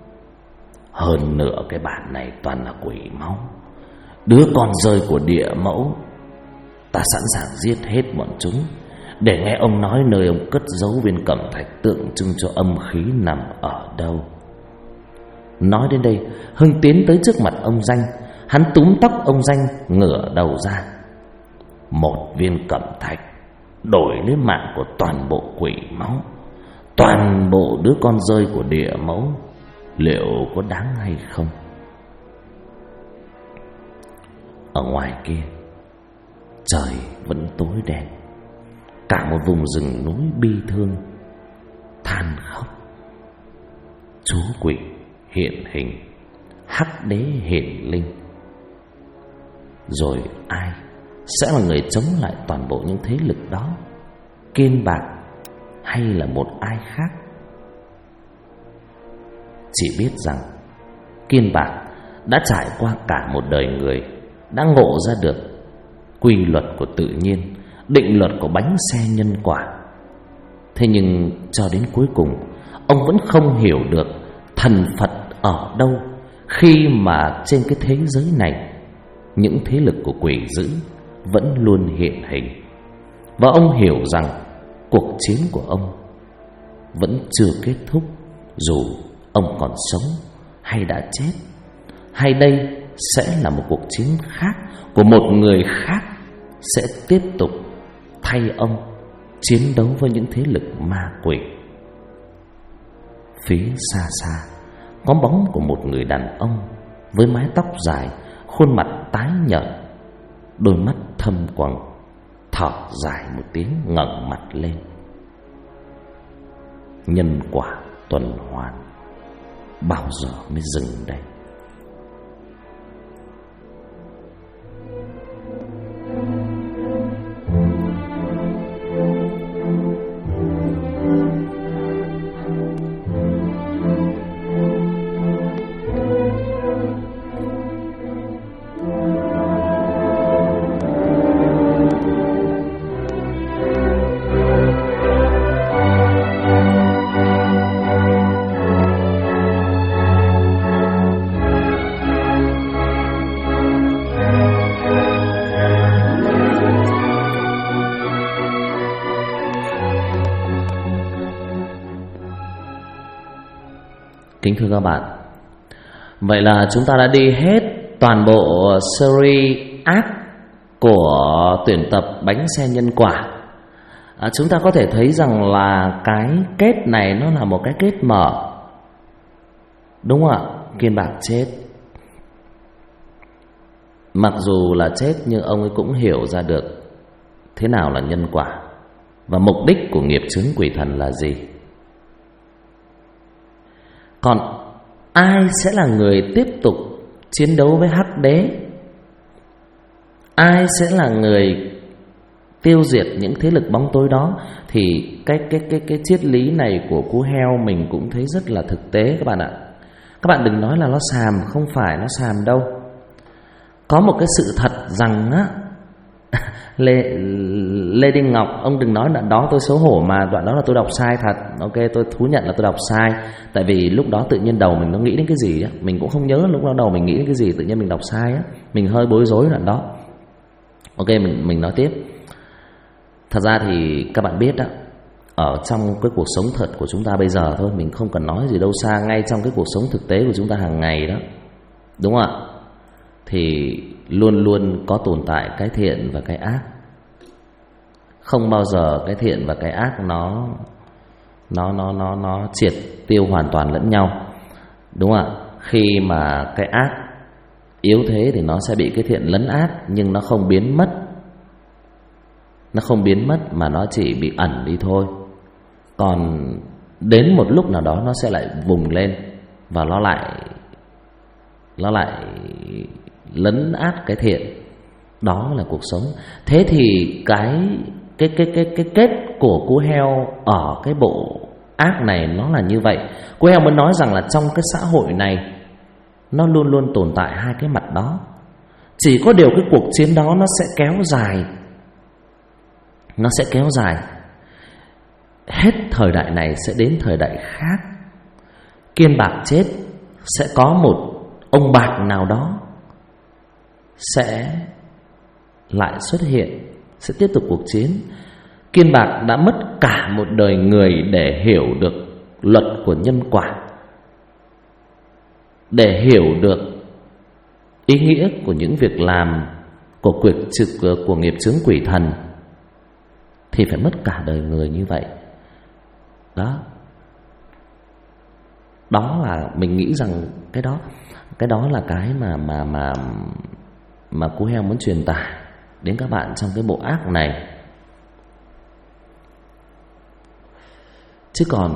Hơn nữa cái bản này toàn là quỷ máu, đứa con rơi của địa mẫu. Ta sẵn sàng giết hết bọn chúng, để nghe ông nói nơi ông cất giấu viên cẩm thạch tượng trưng cho âm khí nằm ở đâu. Nói đến đây, Hưng tiến tới trước mặt ông Danh. Hắn túm tóc ông Danh, ngửa đầu ra. Một viên cẩm thạch đổi lấy mạng của toàn bộ quỷ máu, toàn bộ đứa con rơi của địa mẫu, liệu có đáng hay không? Ở ngoài kia, trời vẫn tối đen. Cả một vùng rừng núi bi thương, than khóc. Chú quỷ hiện hình, hắc đế hiện linh. Rồi ai sẽ là người chống lại toàn bộ những thế lực đó? Kiên Bạc hay là một ai khác? Chỉ biết rằng Kiên Bạc đã trải qua cả một đời người, đã ngộ ra được quy luật của tự nhiên, định luật của bánh xe nhân quả. Thế nhưng cho đến cuối cùng, ông vẫn không hiểu được thần Phật ở đâu, khi mà trên cái thế giới này những thế lực của quỷ dữ vẫn luôn hiện hình. Và ông hiểu rằng cuộc chiến của ông vẫn chưa kết thúc, dù ông còn sống hay đã chết, hay đây sẽ là một cuộc chiến khác của một người khác sẽ tiếp tục thay ông chiến đấu với những thế lực ma quỷ. Phía xa xa có bóng của một người đàn ông với mái tóc dài, khuôn mặt tái nhợt, đôi mắt thâm quầng, thở dài một tiếng ngẩng mặt lên. nhân quả tuần hoàn bao giờ mới dừng đây? Kính thưa các bạn, vậy là chúng ta đã đi hết toàn bộ series ác của tuyển tập Bánh Xe Nhân Quả. Chúng ta có thể thấy rằng là cái kết này nó là một cái kết mở, đúng không ạ? Kiên Bạc chết. Mặc dù là chết nhưng ông ấy cũng hiểu ra được thế nào là nhân quả và mục đích của nghiệp chướng quỷ thần là gì. Còn ai sẽ là người tiếp tục chiến đấu với Hắc Đế? Ai sẽ là người tiêu diệt những thế lực bóng tối đó? Thì cái triết lý này của cú heo mình cũng thấy rất là thực tế các bạn ạ. Các bạn đừng nói là nó xàm, không phải nó xàm đâu. Có một cái sự thật rằng á, Lê Đinh Ngọc, ông đừng nói đoạn đó tôi xấu hổ, mà đoạn đó là tôi đọc sai thật. Ok, tôi thú nhận là tôi đọc sai. Tại vì lúc đó tự nhiên đầu mình nó nghĩ đến cái gì á, mình cũng không nhớ lúc đó đầu mình nghĩ đến cái gì, tự nhiên mình đọc sai á, mình hơi bối rối đoạn đó. Ok, mình nói tiếp. Thật ra thì các bạn biết đó, ở trong cái cuộc sống thật của chúng ta bây giờ thôi, mình không cần nói gì đâu xa, ngay trong cái cuộc sống thực tế của chúng ta hàng ngày đó, đúng không ạ? Thì luôn luôn có tồn tại cái thiện và cái ác. Không bao giờ cái thiện và cái ác nó triệt tiêu hoàn toàn lẫn nhau, đúng không ạ? Khi mà cái ác yếu thế thì nó sẽ bị cái thiện lấn át, nhưng nó không biến mất. Nó không biến mất mà nó chỉ bị ẩn đi thôi. Còn đến một lúc nào đó nó sẽ lại vùng lên và nó lại lấn át cái thiện. Đó là cuộc sống. Thế thì cái kết của cú heo ở cái bộ ác này nó là như vậy. Cú heo muốn nói rằng là trong cái xã hội này nó luôn luôn tồn tại hai cái mặt đó. Chỉ có điều cái cuộc chiến đó nó sẽ kéo dài. Nó sẽ kéo dài. Hết thời đại này sẽ đến thời đại khác. Kiên Bạc chết, sẽ có một ông bạc nào đó sẽ lại xuất hiện, sẽ tiếp tục cuộc chiến. Kiên Bạc đã mất cả một đời người để hiểu được luật của nhân quả, để hiểu được ý nghĩa của những việc làm của nghiệp chướng quỷ thần, thì phải mất cả đời người như vậy. Đó là mình nghĩ rằng cái đó là cái mà cú heo muốn truyền tải đến các bạn trong cái bộ ác này. Chứ còn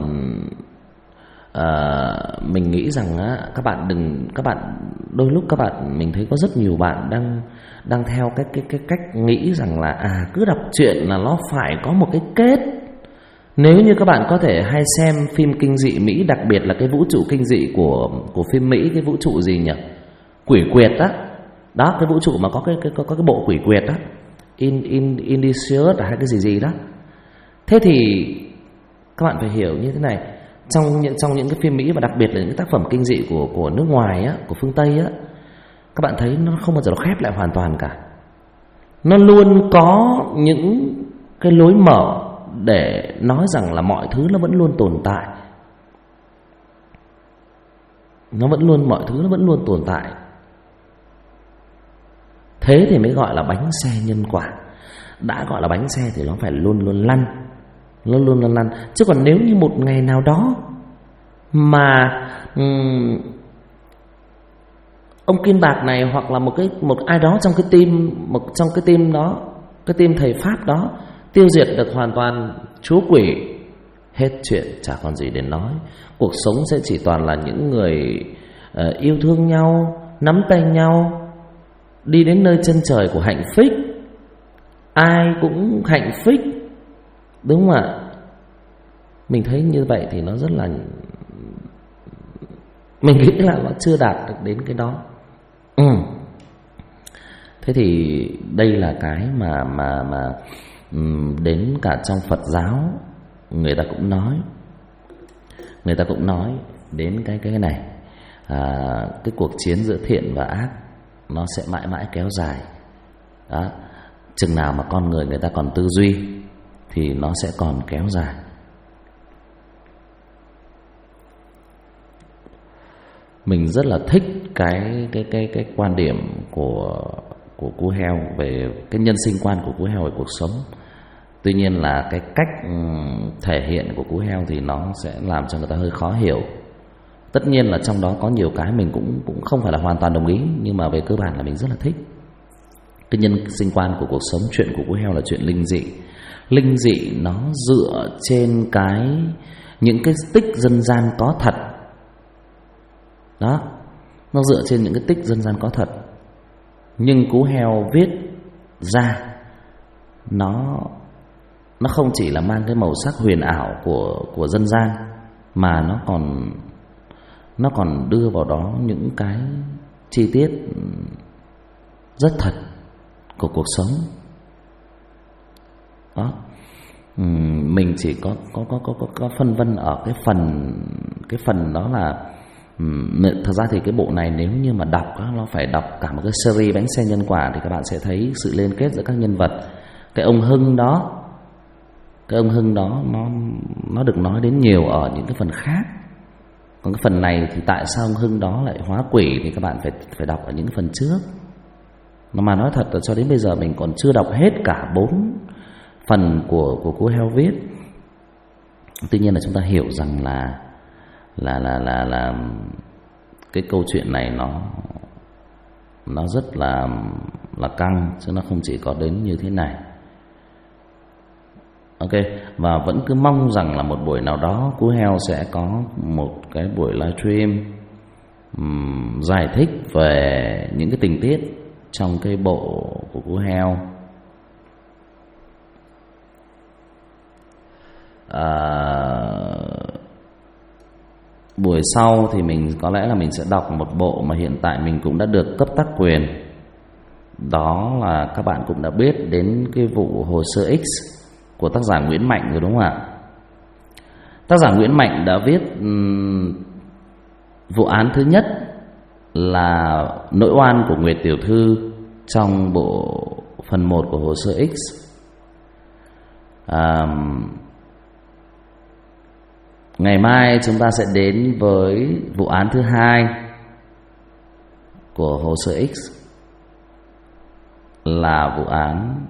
mình nghĩ rằng á, các bạn đôi lúc các bạn, mình thấy có rất nhiều bạn đang theo cái cách nghĩ rằng là cứ đọc truyện là nó phải có một cái kết. Nếu như các bạn có thể hay xem phim kinh dị Mỹ, đặc biệt là cái vũ trụ kinh dị của phim Mỹ, cái vũ trụ gì nhỉ? Quỷ quyệt á. Đó, cái vũ trụ mà có cái bộ quỷ quyệt á, Insidious hay cái gì đó. Thế thì các bạn phải hiểu như thế này, trong những cái phim Mỹ và đặc biệt là những cái tác phẩm kinh dị của nước ngoài á, của phương Tây á, các bạn thấy nó không bao giờ nó khép lại hoàn toàn cả. Nó luôn có những cái lối mở để nói rằng là mọi thứ nó vẫn luôn tồn tại. Mọi thứ nó vẫn luôn tồn tại. Thế thì mới gọi là bánh xe nhân quả. Đã gọi là bánh xe thì nó phải luôn luôn lăn. Nó luôn luôn lăn. Chứ còn nếu như một ngày nào đó mà ông Kiên Bạc này hoặc là một ai đó trong cái team đó, cái team thầy Pháp đó tiêu diệt được hoàn toàn chúa quỷ, hết chuyện, chả còn gì để nói. Cuộc sống sẽ chỉ toàn là những người yêu thương nhau, nắm tay nhau, đi đến nơi chân trời của hạnh phúc. Ai cũng hạnh phúc, đúng không ạ? Mình thấy như vậy thì nó rất là, mình nghĩ là nó chưa đạt được đến cái đó. Thế thì đây là cái mà đến cả trong Phật giáo người ta cũng nói đến cái này. Cái cuộc chiến giữa thiện và ác nó sẽ mãi mãi kéo dài. Đó, chừng nào mà con người ta còn tư duy thì nó sẽ còn kéo dài. Mình rất là thích cái quan điểm của cú heo về cái nhân sinh quan của cú heo về cuộc sống. Tuy nhiên là cái cách thể hiện của cú heo thì nó sẽ làm cho người ta hơi khó hiểu. Tất nhiên là trong đó có nhiều cái mình cũng không phải là hoàn toàn đồng ý, nhưng mà về cơ bản là mình rất là thích. Cái nhân sinh quan của cuộc sống, chuyện của cú heo là chuyện linh dị. Linh dị nó dựa trên những cái tích dân gian có thật. Đó, nó dựa trên những cái tích dân gian có thật. Nhưng cú heo viết ra nó không chỉ là mang cái màu sắc huyền ảo của dân gian, mà nó còn đưa vào đó những cái chi tiết rất thật của cuộc sống. Đó, mình chỉ có phân vân ở cái phần đó là thật ra thì cái bộ này nếu như mà đọc nó phải đọc cả một cái series Bánh Xe Nhân Quả thì các bạn sẽ thấy sự liên kết giữa các nhân vật. Cái ông Hưng đó nó được nói đến nhiều ở những cái phần khác. Còn cái phần này thì tại sao ông Hưng đó lại hóa quỷ thì các bạn phải đọc ở những cái phần trước. Mà nói thật là cho đến bây giờ mình còn chưa đọc hết cả 4 phần của cú heo viết. Tuy nhiên là chúng ta hiểu rằng là cái câu chuyện này nó rất là căng, chứ nó không chỉ có đến như thế này. Ok, và vẫn cứ mong rằng là một buổi nào đó cú heo sẽ có một cái buổi livestream giải thích về những cái tình tiết trong cái bộ của cú heo. Buổi sau thì mình có lẽ là mình sẽ đọc một bộ mà hiện tại mình cũng đã được cấp tác quyền. Đó là các bạn cũng đã biết đến cái vụ hồ sơ X của tác giả Nguyễn Mạnh rồi, đúng không ạ? Tác giả Nguyễn Mạnh đã viết vụ án thứ nhất là nỗi oan của Nguyệt Tiểu Thư trong bộ phần 1 của hồ sơ X. Ngày mai chúng ta sẽ đến với vụ án thứ 2 của hồ sơ X, là vụ án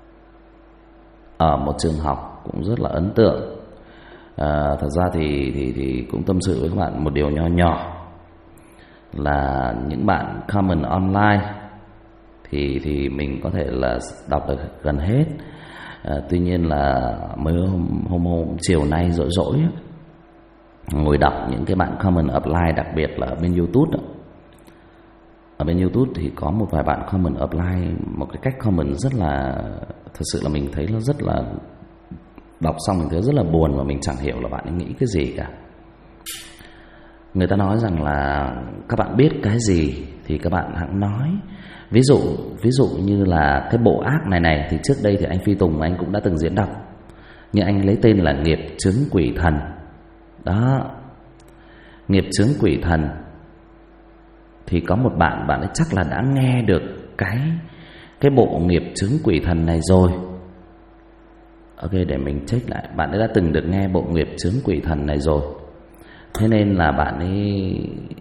ở một trường học cũng rất là ấn tượng. Thật ra thì cũng tâm sự với các bạn một điều nho nhỏ là những bạn comment online thì mình có thể là đọc được gần hết. Tuy nhiên là mới hôm chiều nay rỗi ngồi đọc những cái bạn comment apply, đặc biệt là ở bên YouTube. Ở bên YouTube thì có một vài bạn comment apply một cái cách comment rất là, thật sự là mình thấy nó rất là, đọc xong mình thấy rất là buồn và mình chẳng hiểu là bạn ấy nghĩ cái gì cả. Người ta nói rằng là các bạn biết cái gì thì các bạn hẵng nói. Ví dụ như là cái bộ ác này thì trước đây thì anh Phi Tùng anh cũng đã từng diễn đọc, nhưng anh lấy tên là nghiệp chướng quỷ thần. Đó, nghiệp chướng quỷ thần thì có một bạn ấy chắc là đã nghe được cái bộ nghiệp chướng quỷ thần này rồi. Ok, để mình check lại. Bạn ấy đã từng được nghe bộ nghiệp chướng quỷ thần này rồi. Thế nên là bạn ấy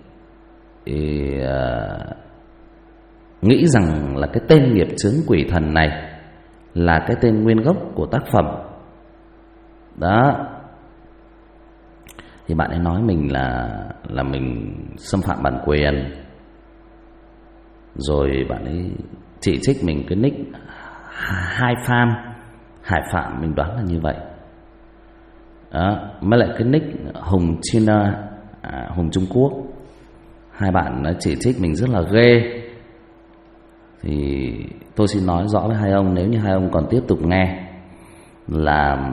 nghĩ rằng là cái tên nghiệp chướng quỷ thần này là cái tên nguyên gốc của tác phẩm. Đó, thì bạn ấy nói mình là mình xâm phạm bản quyền, rồi bạn ấy chỉ trích mình cái nick Hải Phạm, mình đoán là như vậy. đó, mới lại cái nick Hùng China, Hùng Trung Quốc. Hai bạn nó chỉ trích mình rất là ghê. Thì tôi xin nói rõ với hai ông, nếu như hai ông còn tiếp tục nghe, là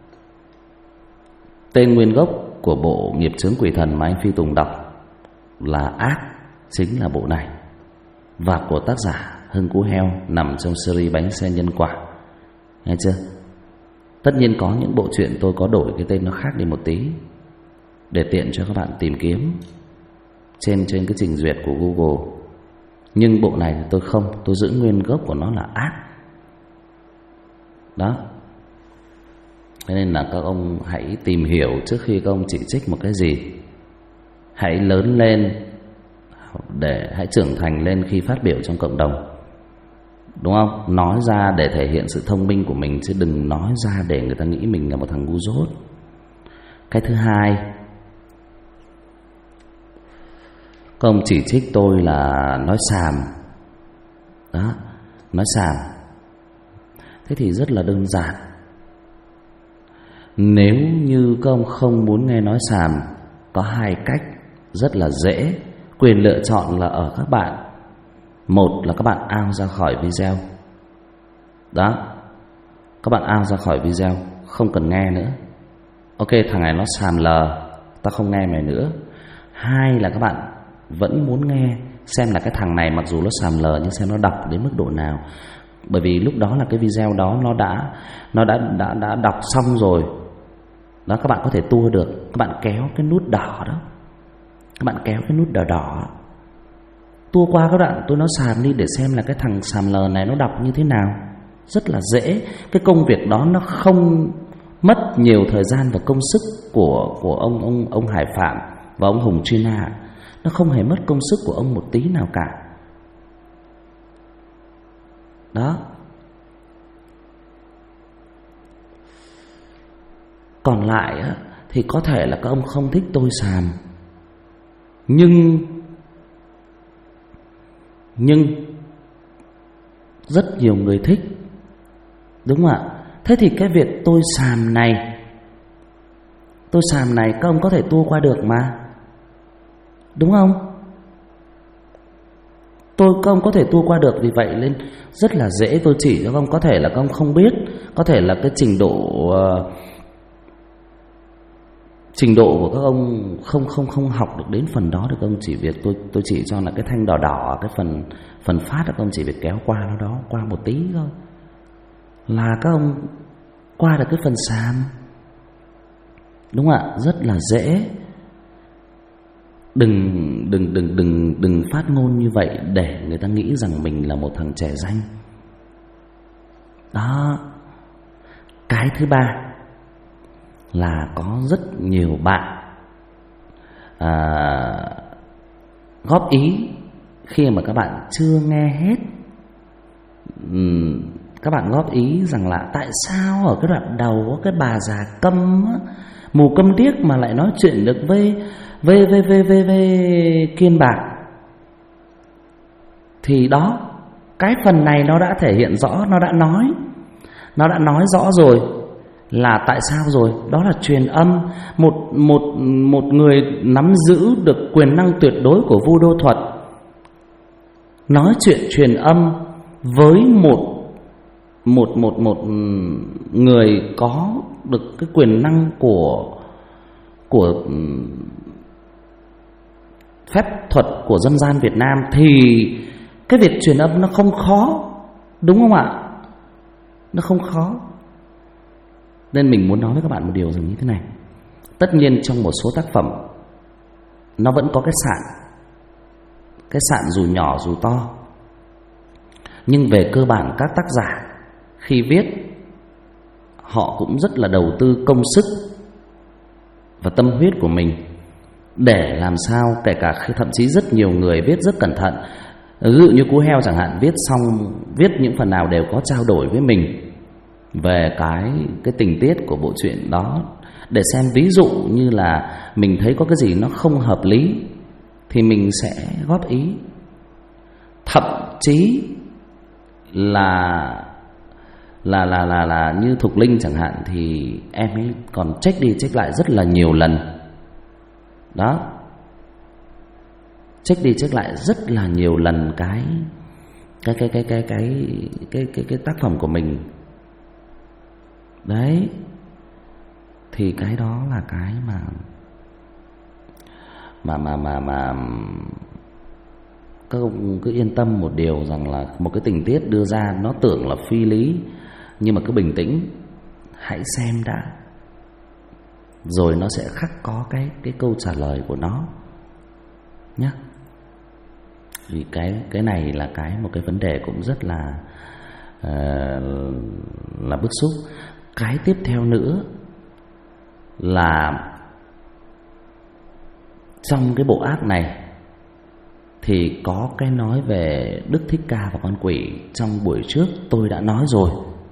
tên nguyên gốc của bộ Nghiệp Chướng Quỷ Thần mà anh Phi Tùng đọc là ác, chính là bộ này, và của tác giả Hưng Cú Heo, nằm trong series Bánh Xe Nhân Quả. Nghe chưa? Tất nhiên có những bộ truyện tôi có đổi cái tên nó khác đi một tí để tiện cho các bạn tìm kiếm trên cái trình duyệt của Google. Nhưng bộ này thì tôi không, tôi giữ nguyên gốc của nó là ác. Đó. Thế nên là các ông hãy tìm hiểu trước khi các ông chỉ trích một cái gì. Hãy lớn lên, hãy trưởng thành lên khi phát biểu trong cộng đồng, đúng không? Nói ra để thể hiện sự thông minh của mình, chứ đừng nói ra để người ta nghĩ mình là một thằng ngu dốt. Cái thứ hai, các ông chỉ trích tôi là nói xàm. Đó, nói xàm. Thế thì rất là đơn giản. Nếu như các ông không muốn nghe nói xàm, có hai cách rất là dễ. Quyền lựa chọn là ở các bạn. Một là các bạn out ra khỏi video. Đó, các bạn out ra khỏi video, không cần nghe nữa. Ok, thằng này nó xàm lờ, ta không nghe mày nữa. Hai là các bạn vẫn muốn nghe, xem là cái thằng này mặc dù nó xàm lờ nhưng xem nó đọc đến mức độ nào. Bởi vì lúc đó là cái video đó nó đã đọc xong rồi. Đó, các bạn có thể tua được. Các bạn kéo cái nút đỏ đó, các bạn kéo cái nút đỏ đỏ, tua qua các đoạn tôi nói xàm đi, để xem là cái thằng xàm lờ này nó đọc như thế nào. Rất là dễ. Cái công việc đó nó không mất nhiều thời gian và công sức của ông Hải Phạm và ông Hùng China. Nó không hề mất công sức của ông một tí nào cả. Đó. Còn lại á, thì có thể là các ông không thích tôi xàm, nhưng rất nhiều người thích, đúng không ạ? Thế thì cái việc tôi xàm này các ông có thể tua qua được mà, đúng không? Các ông có thể tua qua được. Vì vậy nên rất là dễ, tôi chỉ cho các ông. Có thể là các ông không biết, có thể là cái trình độ của các ông không học được đến phần đó. Được các ông chỉ việc tôi chỉ cho là cái thanh đỏ đỏ, cái phần phát các ông chỉ việc kéo qua nó đó, qua một tí thôi là các ông qua được cái phần xàm, đúng không ạ? Rất là dễ. Đừng phát ngôn như vậy để người ta nghĩ rằng mình là một thằng trẻ danh. Đó. Cái thứ ba là có rất nhiều bạn góp ý khi mà các bạn chưa nghe hết. Các bạn góp ý rằng là tại sao ở cái đoạn đầu có cái bà già câm á, mù câm điếc mà lại nói chuyện được với Kiên Bạc. Thì đó, cái phần này nó đã thể hiện rõ, nó đã nói rõ rồi là tại sao rồi. Đó là truyền âm. Một người nắm giữ được quyền năng tuyệt đối của Vu Đô thuật nói chuyện truyền âm với một người có được cái quyền năng của phép thuật của dân gian Việt Nam, thì cái việc truyền âm nó không khó, đúng không ạ? Nó không khó. Nên mình muốn nói với các bạn một điều rằng như thế này. Tất nhiên trong một số tác phẩm nó vẫn có cái sạn dù nhỏ dù to, nhưng về cơ bản các tác giả khi viết họ cũng rất là đầu tư công sức và tâm huyết của mình để làm sao, kể cả thậm chí rất nhiều người viết rất cẩn thận. Ví dụ như Cú Heo chẳng hạn, viết những phần nào đều có trao đổi với mình về cái tình tiết của bộ truyện đó, để xem ví dụ như là mình thấy có cái gì nó không hợp lý thì mình sẽ góp ý. Thậm chí là là như Thục Linh chẳng hạn, thì em ấy còn check đi check lại rất là nhiều lần. Đó, check đi check lại rất là nhiều lần cái tác phẩm của mình. Đấy, thì cái đó là cái mà các ông cứ yên tâm một điều rằng là một cái tình tiết đưa ra nó tưởng là phi lý, nhưng mà cứ bình tĩnh, hãy xem đã, rồi nó sẽ khắc có cái câu trả lời của nó nhé. Vì cái này là một cái vấn đề cũng rất là bức xúc. Cái tiếp theo nữa là trong cái bộ ác này thì có cái nói về Đức Thích Ca và con quỷ. Trong buổi trước tôi đã nói rồi,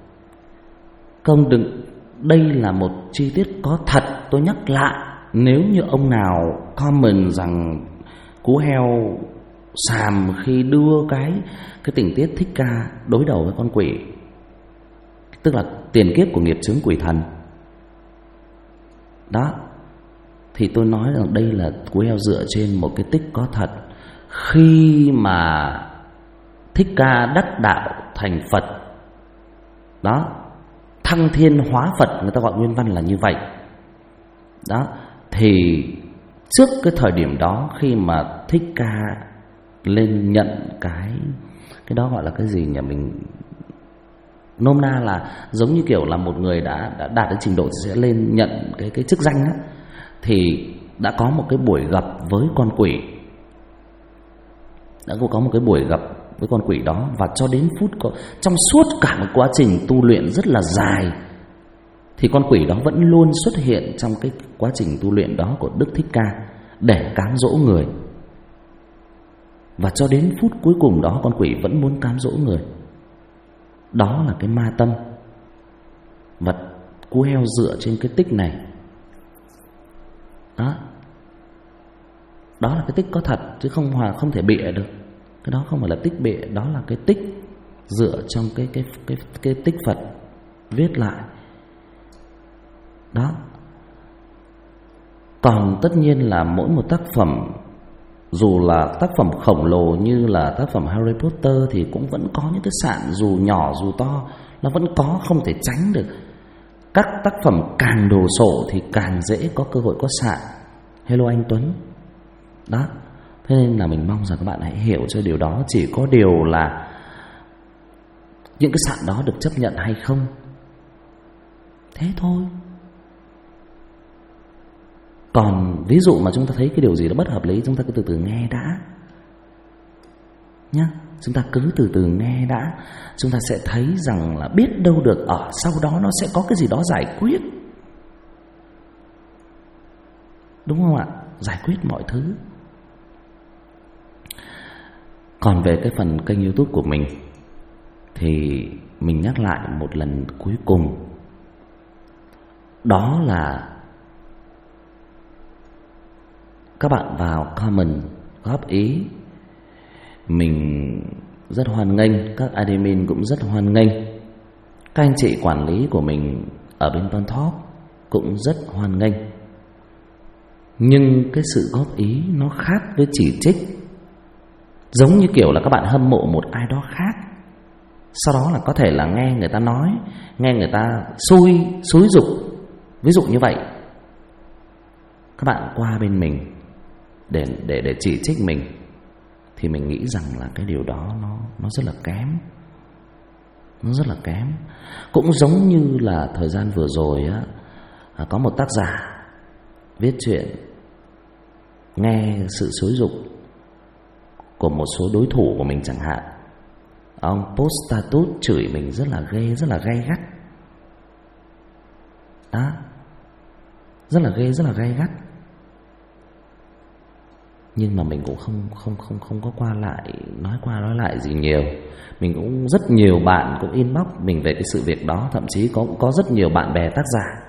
đây là một chi tiết có thật. Tôi nhắc lại, nếu như ông nào comment rằng Cú Heo xàm khi đưa cái tình tiết Thích Ca đối đầu với con quỷ, tức là tiền kiếp của nghiệp chướng quỷ thần đó, thì tôi nói rằng đây là Cú Heo dựa trên một cái tích có thật. Khi mà Thích Ca đắc đạo thành Phật đó, thăng thiên hóa Phật, người ta gọi nguyên văn là như vậy đó, thì trước cái thời điểm đó, khi mà Thích Ca lên nhận cái đó gọi là cái gì nhỉ, mình nôm na là giống như kiểu là một người đã đạt đến trình độ thì sẽ lên nhận cái chức danh á, thì đã có một cái buổi gặp với con quỷ, đã có một cái buổi gặp với con quỷ đó. Và cho đến trong suốt cả một quá trình tu luyện rất là dài, thì con quỷ đó vẫn luôn xuất hiện trong cái quá trình tu luyện đó của Đức Thích Ca để cám dỗ người. Và cho đến phút cuối cùng đó, con quỷ vẫn muốn cám dỗ người. Đó là cái ma tâm. Và Cú Heo dựa trên cái tích này đó là cái tích có thật, chứ không thể bịa được. Cái đó không phải là tích bịa, đó là cái tích dựa trong cái tích Phật viết lại đó. Còn tất nhiên là mỗi một tác phẩm, dù là tác phẩm khổng lồ như là tác phẩm Harry Potter, thì cũng vẫn có những cái sạn, dù nhỏ dù to, nó vẫn có, không thể tránh được. Các tác phẩm càng đồ sộ thì càng dễ có cơ hội có sạn. Hello anh Tuấn đó. Thế nên là mình mong rằng các bạn hãy hiểu cho điều đó. Chỉ có điều là những cái sạn đó được chấp nhận hay không, thế thôi. Còn ví dụ mà chúng ta thấy cái điều gì đó bất hợp lý, chúng ta cứ từ từ nghe đã nhá. Chúng ta cứ từ từ nghe đã, chúng ta sẽ thấy rằng là biết đâu được ở sau đó nó sẽ có cái gì đó giải quyết, đúng không ạ? Giải quyết mọi thứ. Còn về cái phần kênh YouTube của mình thì mình nhắc lại một lần cuối cùng, đó là các bạn vào comment góp ý, mình rất hoan nghênh. Các admin cũng rất hoan nghênh. Các anh chị quản lý của mình ở bên Pan Talk cũng rất hoan nghênh. Nhưng cái sự góp ý nó khác với chỉ trích. Giống như kiểu là các bạn hâm mộ một ai đó khác, sau đó là có thể là nghe người ta nói, nghe người ta xúi giục, ví dụ như vậy, các bạn qua bên mình để chỉ trích mình, thì mình nghĩ rằng là cái điều đó nó rất là kém. Nó rất là kém. Cũng giống như là thời gian vừa rồi á, có một tác giả viết chuyện, nghe sự xúi giục của một số đối thủ của mình chẳng hạn, ông post status chửi mình rất là ghê, rất là gay gắt đó, rất là ghê, rất là gay gắt. Nhưng mà mình cũng không có qua nói lại gì nhiều. Mình cũng rất nhiều bạn cũng inbox mình về cái sự việc đó, thậm chí có rất nhiều bạn bè tác giả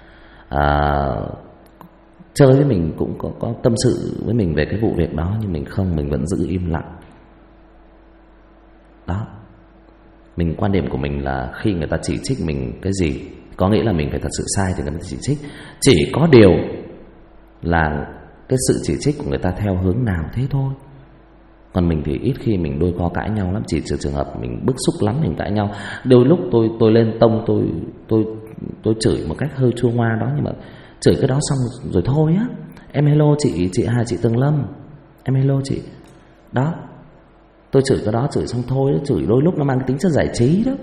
chơi với mình, cũng có tâm sự với mình về cái vụ việc đó, nhưng mình vẫn giữ im lặng đó. Mình quan điểm của mình là khi người ta chỉ trích mình cái gì, có nghĩa là mình phải thật sự sai thì người ta chỉ trích. Chỉ có điều là cái sự chỉ trích của người ta theo hướng nào thế thôi. Còn mình thì ít khi mình đôi co cãi nhau lắm, chỉ trừ trường hợp mình bức xúc lắm mình cãi nhau. Đôi lúc tôi lên tông tôi chửi một cách hơi chua ngoa đó, nhưng mà chửi cái đó xong rồi thôi á. Em hello chị Hà, chị Tường Lâm, em hello chị. Đó, tôi chửi cái đó, chửi xong thôi đó. Chửi đôi lúc nó mang tính chất giải trí đó.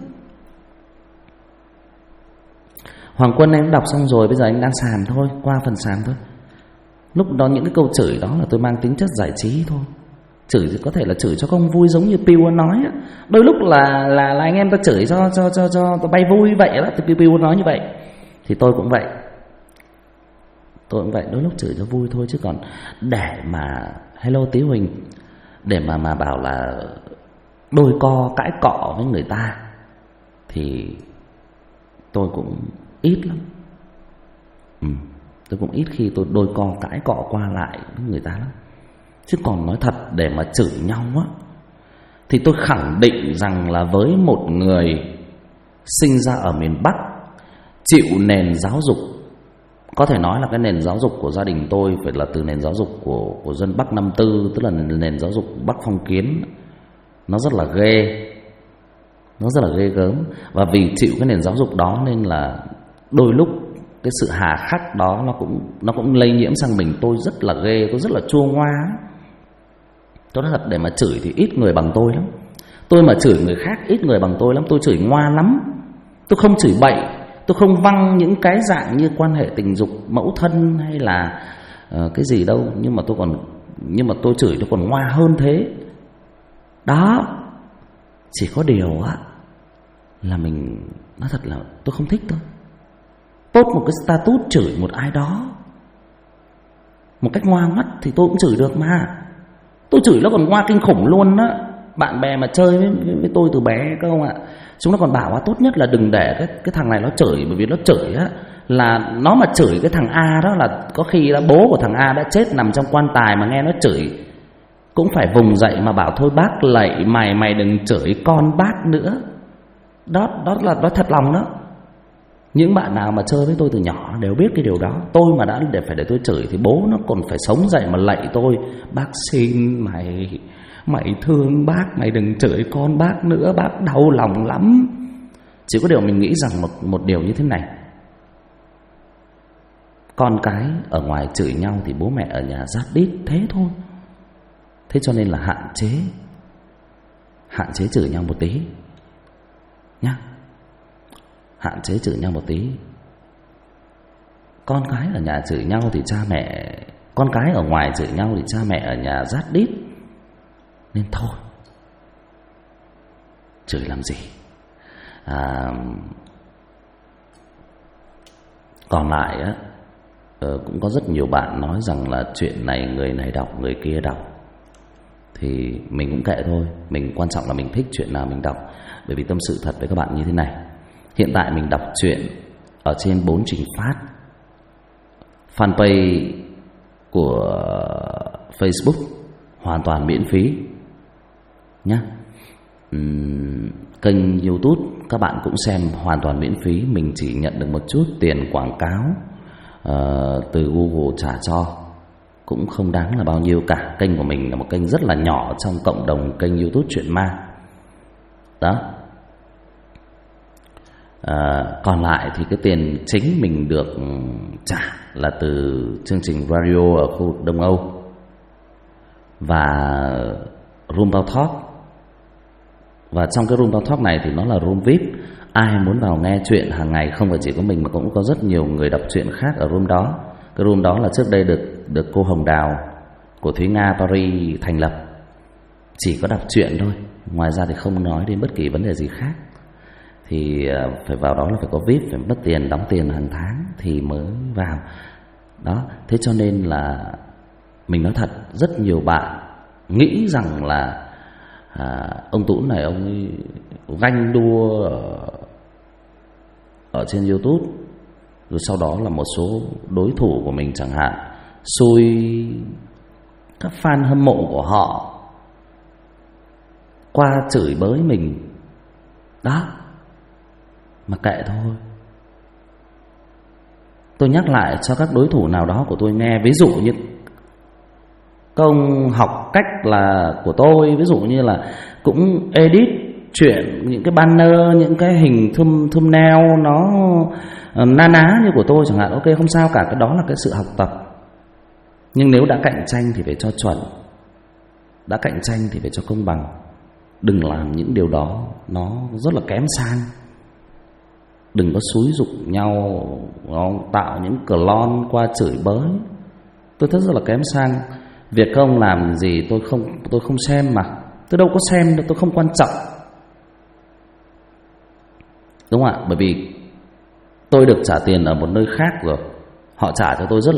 Hoàng Quân, em đọc xong rồi, bây giờ anh đang sàm thôi, qua phần sàm thôi. Lúc đó những cái câu chửi đó là tôi mang tính chất giải trí thôi. Chửi thì có thể là chửi cho công vui, giống như Piu nói á. Đôi lúc là anh em ta chửi cho bay vui vậy đó. Thì Piu nói như vậy thì tôi cũng vậy. Tôi cũng vậy, đôi lúc chửi cho vui thôi. Chứ còn để mà hello Tí Huỳnh, để mà bảo là đôi co cãi cọ với người ta thì tôi cũng ít lắm. Tôi cũng ít khi tôi đôi co cãi cọ qua lại với người ta lắm. Chứ còn nói thật, để mà chửi nhau á thì tôi khẳng định rằng là với một người sinh ra ở miền Bắc, chịu nền giáo dục, có thể nói là cái nền giáo dục của gia đình tôi phải là từ nền giáo dục của dân Bắc 54, tức là nền giáo dục Bắc phong kiến. Nó rất là ghê, nó rất là ghê gớm. Và vì chịu cái nền giáo dục đó nên là đôi lúc cái sự hà khắc đó nó cũng lây nhiễm sang mình. Tôi rất là ghê, tôi rất là chua ngoa. Tôi nói thật, để mà chửi thì ít người bằng tôi lắm. Tôi mà chửi người khác ít người bằng tôi lắm. Tôi chửi ngoa lắm. Tôi không chửi bậy, tôi không văng những cái dạng như quan hệ tình dục, mẫu thân hay là cái gì đâu. Nhưng mà tôi chửi tôi còn ngoa hơn thế. Đó. Chỉ có điều á là mình nói thật là tôi không thích thôi. Tốt một cái status chửi một ai đó một cách ngoa ngoắt thì tôi cũng chửi được mà. Tôi chửi nó còn ngoa kinh khủng luôn á. Bạn bè mà chơi với tôi từ bé các ông ạ, chúng nó còn bảo tốt nhất là đừng để cái thằng này nó chửi. Bởi vì nó chửi á, là nó mà chửi cái thằng A đó là có khi là bố của thằng A đã chết nằm trong quan tài mà nghe nó chửi cũng phải vùng dậy mà bảo thôi bác lạy mày đừng chửi con bác nữa. Đó là thật lòng đó. Những bạn nào mà chơi với tôi từ nhỏ đều biết cái điều đó. Tôi mà đã để tôi chửi thì bố nó còn phải sống dậy mà lạy tôi: bác xin mày thương bác, mày đừng chửi con bác nữa, bác đau lòng lắm. Chỉ có điều mình nghĩ rằng một điều như thế này: con cái ở ngoài chửi nhau thì bố mẹ ở nhà rát đít thế thôi. Thế cho nên là hạn chế chửi nhau một tí nhá. Hạn chế chửi nhau một tí. Con cái ở nhà chửi nhau thì cha mẹ, con cái ở ngoài chửi nhau thì cha mẹ ở nhà rát đít. Nên thôi, chửi làm gì. Còn lại á, cũng có rất nhiều bạn nói rằng là chuyện này người này đọc người kia đọc. Thì mình cũng kệ thôi. Mình quan trọng là mình thích chuyện nào mình đọc. Bởi vì tâm sự thật với các bạn như thế này, hiện tại mình đọc truyện ở trên 4 trình phát, fanpage của Facebook hoàn toàn miễn phí nhé. Kênh YouTube các bạn cũng xem hoàn toàn miễn phí. Mình chỉ nhận được một chút tiền quảng cáo từ Google trả cho, cũng không đáng là bao nhiêu cả. Kênh của mình là một kênh rất là nhỏ trong cộng đồng kênh YouTube Chuyện Ma đó. Còn lại thì cái tiền chính mình được trả là từ chương trình radio ở khu vực Đông Âu và Room Bao Talk. Và trong cái Room Bao Talk này thì nó là room VIP. Ai muốn vào nghe chuyện hàng ngày, không phải chỉ có mình mà cũng có rất nhiều người đọc truyện khác ở room đó. Cái room đó là trước đây được cô Hồng Đào của Thúy Nga Paris thành lập. Chỉ có đọc truyện thôi, ngoài ra thì không nói đến bất kỳ vấn đề gì khác. Thì phải vào đó là phải có VIP, phải mất tiền, đóng tiền hàng tháng thì mới vào đó. Thế cho nên là mình nói thật, rất nhiều bạn nghĩ rằng là ông Tún này ông ấy ganh đua ở trên YouTube, rồi sau đó là một số đối thủ của mình chẳng hạn xui các fan hâm mộ của họ qua chửi bới mình Đó. Mà kệ thôi. Tôi nhắc lại cho các đối thủ nào đó của tôi nghe. Ví dụ như công học cách là của tôi, ví dụ như là cũng edit chuyện, những cái banner, những cái hình thumbnail nó na ná như của tôi chẳng hạn, ok không sao cả, cái đó là cái sự học tập. Nhưng nếu đã cạnh tranh thì phải cho chuẩn, đã cạnh tranh thì phải cho công bằng. Đừng làm những điều đó, nó rất là kém sang. Đừng có xúi giục nhau, nó tạo những clone qua chửi bới. Tôi thấy rất là kém sang. Việc các ông làm gì tôi không xem mà. Tôi đâu có xem đâu, tôi không quan trọng. Đúng không ạ? Bởi vì tôi được trả tiền ở một nơi khác rồi. Họ trả cho tôi rất là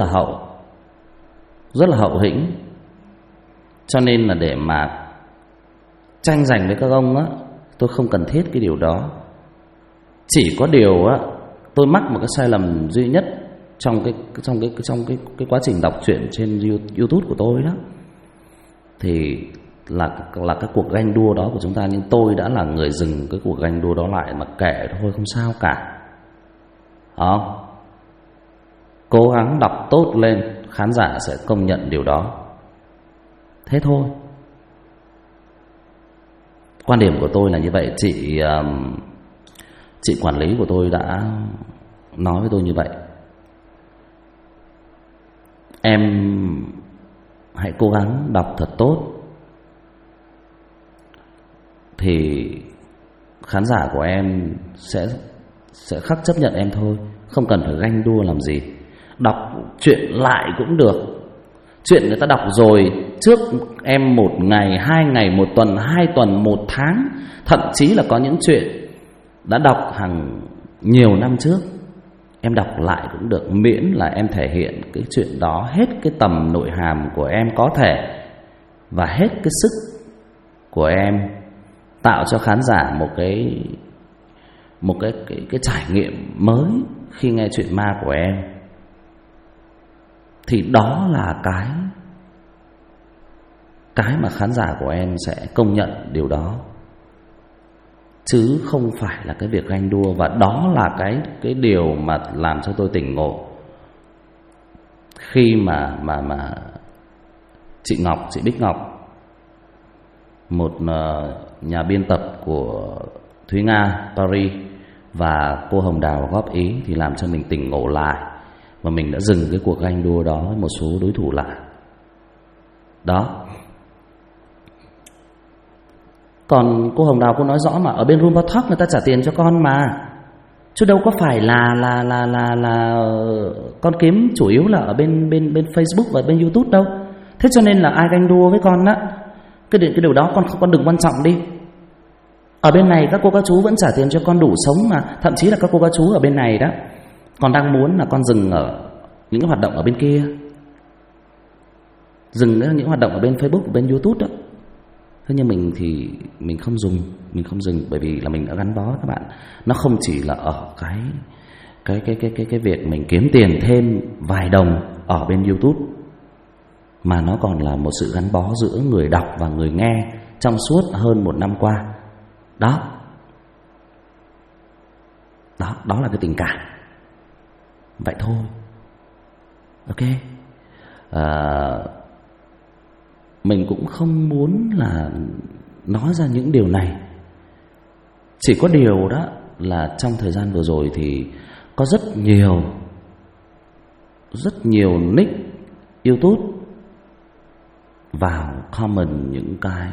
hậu hĩnh. Cho nên là để mà tranh giành với các ông á, tôi không cần thiết cái điều đó. Chỉ có điều á, tôi mắc một cái sai lầm duy nhất trong cái quá trình đọc truyện trên YouTube của tôi đó, thì là cái cuộc ganh đua đó của chúng ta. Nhưng tôi đã là người dừng cái cuộc ganh đua đó lại, mà kệ thôi, không sao cả. Không, cố gắng đọc tốt lên, khán giả sẽ công nhận điều đó. Thế thôi. Quan điểm của tôi là như vậy. Chị quản lý của tôi đã nói với tôi như vậy. Em hãy cố gắng đọc thật tốt, thì khán giả của em sẽ khắc chấp nhận em thôi. Không cần phải ganh đua làm gì. Đọc chuyện lại cũng được. Chuyện người ta đọc rồi trước em 1 ngày, 2 ngày, 1 tuần, 2 tuần, 1 tháng. Thậm chí là có những chuyện đã đọc hàng nhiều năm trước, em đọc lại cũng được, miễn là em thể hiện cái chuyện đó hết cái tầm nội hàm của em có thể, và hết cái sức của em, tạo cho khán giả một cái trải nghiệm mới khi nghe chuyện ma của em. Thì đó là cái mà khán giả của em sẽ công nhận điều đó, chứ không phải là cái việc ganh đua. Và đó là cái điều mà làm cho tôi tỉnh ngộ khi mà chị Bích Ngọc, một nhà biên tập của Thúy Nga Paris, và cô Hồng Đào góp ý, thì làm cho mình tỉnh ngộ lại, và mình đã dừng cái cuộc ganh đua đó với một số đối thủ lại. Đó. Còn cô Hồng Đào cô nói rõ mà, ở bên Rumba Talk người ta trả tiền cho con mà, chứ đâu có phải là con kiếm chủ yếu là ở bên Facebook và bên YouTube đâu. Thế cho nên là ai ganh đua với con á, cái điều đó con đừng quan trọng đi. Ở bên này các cô các chú vẫn trả tiền cho con đủ sống mà. Thậm chí là các cô các chú ở bên này đó còn đang muốn là con dừng ở những cái hoạt động ở bên kia, dừng những hoạt động ở bên Facebook và bên YouTube đó. Thế nhưng mình thì mình không dừng, bởi vì là mình đã gắn bó với các bạn. Nó không chỉ là ở cái việc mình kiếm tiền thêm vài đồng ở bên YouTube, mà nó còn là một sự gắn bó giữa người đọc và người nghe trong suốt hơn 1 năm qua. Đó là cái tình cảm. Vậy thôi. Ok. Mình cũng không muốn là nói ra những điều này. Chỉ có điều đó là trong thời gian vừa rồi thì có rất nhiều nick YouTube vào comment những cái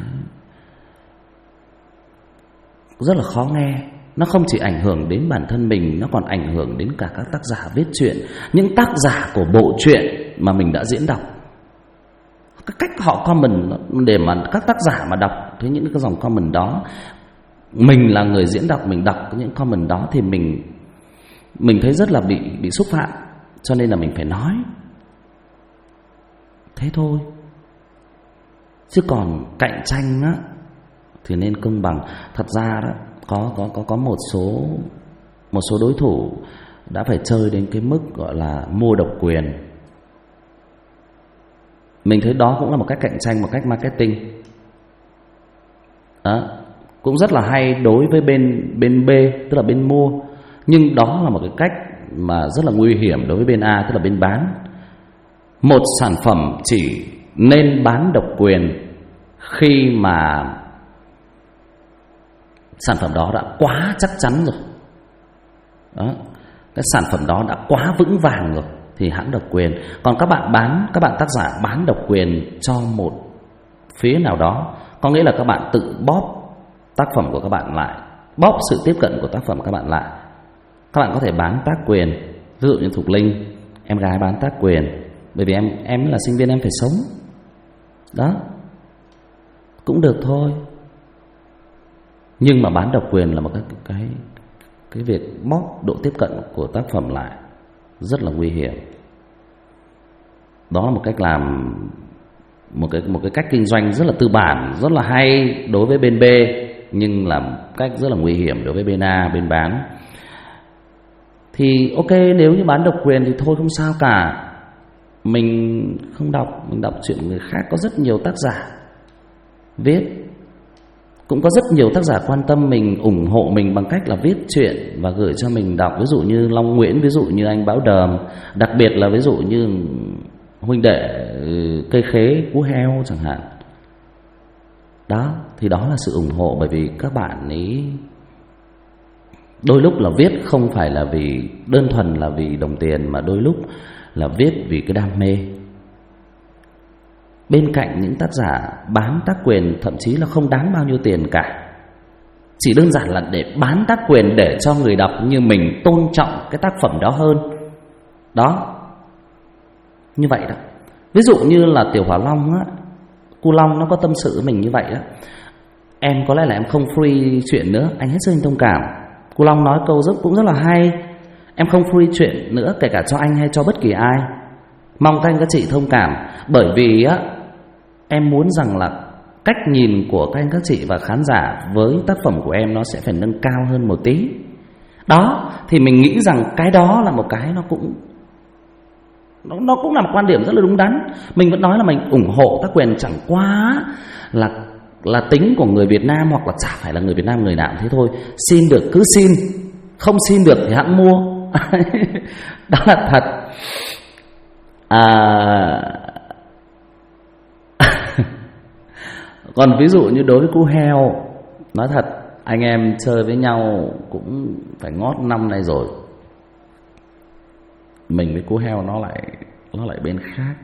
rất là khó nghe. Nó không chỉ ảnh hưởng đến bản thân mình, nó còn ảnh hưởng đến cả các tác giả viết truyện, những tác giả của bộ truyện mà mình đã diễn đọc. Cái cách họ comment để mà các tác giả mà đọc thấy những cái dòng comment đó, mình là người diễn đọc, mình đọc những comment đó thì mình thấy rất là bị xúc phạm, cho nên là mình phải nói. Thế thôi. Chứ còn cạnh tranh á thì nên công bằng. Thật ra đó có một số đối thủ đã phải chơi đến cái mức gọi là mua độc quyền. Mình thấy đó cũng là một cách cạnh tranh, một cách marketing. Đó. cũng rất là hay đối với bên B, tức là bên mua. Nhưng đó là một cái cách mà rất là nguy hiểm đối với bên A, tức là bên bán. Một sản phẩm chỉ nên bán độc quyền khi mà sản phẩm đó đã quá chắc chắn rồi. Đó, cái sản phẩm đó đã quá vững vàng rồi thì hãng độc quyền. Còn các bạn tác giả bán độc quyền cho một phía nào đó, có nghĩa là các bạn tự bóp tác phẩm của các bạn lại, bóp sự tiếp cận của tác phẩm các bạn lại. Các bạn có thể bán tác quyền, ví dụ như Thục Linh, em gái bán tác quyền, bởi vì em là sinh viên, em phải sống. Đó, cũng được thôi. Nhưng mà bán độc quyền là một cái việc bóp độ tiếp cận của tác phẩm lại rất là nguy hiểm. Đó là một cách làm, một cái cách kinh doanh rất là tư bản, rất là hay đối với bên B, nhưng là cách rất là nguy hiểm đối với bên A, bên bán. Thì ok, nếu như bán độc quyền thì thôi không sao cả, mình không đọc, mình đọc chuyện người khác. Có rất nhiều tác giả viết, cũng có rất nhiều tác giả quan tâm mình, ủng hộ mình bằng cách là viết chuyện và gửi cho mình đọc. Ví dụ như Long Nguyễn, ví dụ như anh Báo Đờm, đặc biệt là ví dụ như huynh đệ Cây Khế, Cú Heo chẳng hạn. Đó, thì đó là sự ủng hộ, bởi vì các bạn ấy đôi lúc là viết không phải là vì đơn thuần là vì đồng tiền, mà đôi lúc là viết vì cái đam mê. Bên cạnh những tác giả bán tác quyền thậm chí là không đáng bao nhiêu tiền cả, chỉ đơn giản là để bán tác quyền để cho người đọc như mình tôn trọng cái tác phẩm đó hơn. Đó, như vậy đó. Ví dụ như là Tiểu Hỏa Long á, Cu Long nó có tâm sự với mình như vậy á: em có lẽ là em không free chuyện nữa, anh hết sức thông cảm. Cu Long nói câu cũng rất là hay: em không free chuyện nữa, kể cả cho anh hay cho bất kỳ ai. Mong các anh các chị thông cảm, bởi vì á, em muốn rằng là cách nhìn của các anh các chị và khán giả với tác phẩm của em nó sẽ phải nâng cao hơn một tí. Đó, thì mình nghĩ rằng cái đó là một cái nó cũng là một quan điểm rất là đúng đắn. Mình vẫn nói là mình ủng hộ tác quyền, chẳng qua là tính của người Việt Nam, hoặc là chả phải là người Việt Nam người nào thế thôi. Xin được cứ xin, không xin được thì hẵng mua. Đó là thật. Còn ví dụ như đối với Cú Heo, nói thật, anh em chơi với nhau cũng phải ngót năm nay rồi. Mình với Cú Heo nó lại bên khác.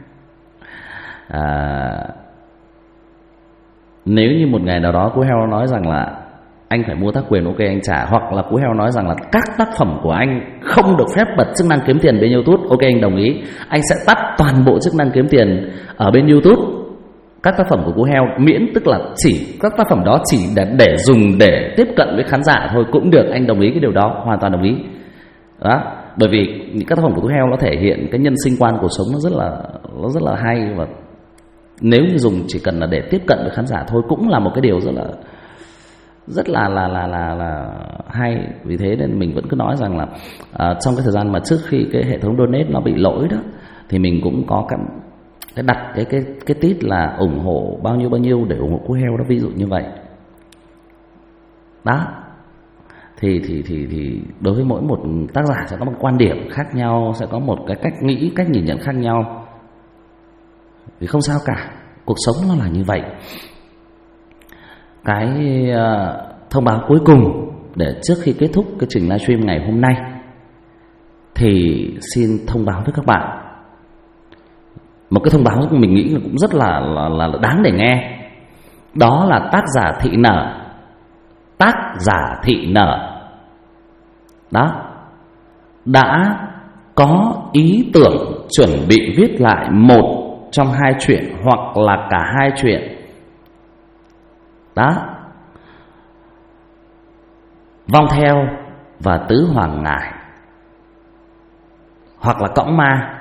Nếu như một ngày nào đó Cú Heo nói rằng là anh phải mua tác quyền, ok anh trả. Hoặc là Cú Heo nói rằng là các tác phẩm của anh không được phép bật chức năng kiếm tiền bên YouTube, ok anh đồng ý. Anh sẽ tắt toàn bộ chức năng kiếm tiền ở bên YouTube các tác phẩm của Cú Heo, miễn tức là chỉ các tác phẩm đó chỉ để dùng để tiếp cận với khán giả thôi cũng được. Anh đồng ý cái điều đó, hoàn toàn đồng ý. Đó, bởi vì những các tác phẩm của Cú Heo nó thể hiện cái nhân sinh quan cuộc sống nó rất là hay, và nếu như dùng chỉ cần là để tiếp cận với khán giả thôi cũng là một cái điều rất là hay. Vì thế nên mình vẫn cứ nói rằng là trong cái thời gian mà trước khi cái hệ thống donate nó bị lỗi đó, thì mình cũng có cái đặt cái tít là ủng hộ bao nhiêu để ủng hộ Cú Heo đó, ví dụ như vậy. Đó, thì đối với mỗi một tác giả sẽ có một quan điểm khác nhau, sẽ có một cái cách nghĩ, cách nhìn nhận khác nhau. Vì không sao cả, cuộc sống nó là như vậy. Cái thông báo cuối cùng để trước khi kết thúc cái trình livestream ngày hôm nay, thì xin thông báo với các bạn một cái thông báo mình nghĩ là cũng rất là đáng để nghe. Đó là tác giả Thị Nở đó đã có ý tưởng chuẩn bị viết lại một trong hai chuyện hoặc là cả hai chuyện. Đó, Vong Theo và Tứ Hoàng Ngải, hoặc là Cõng Ma.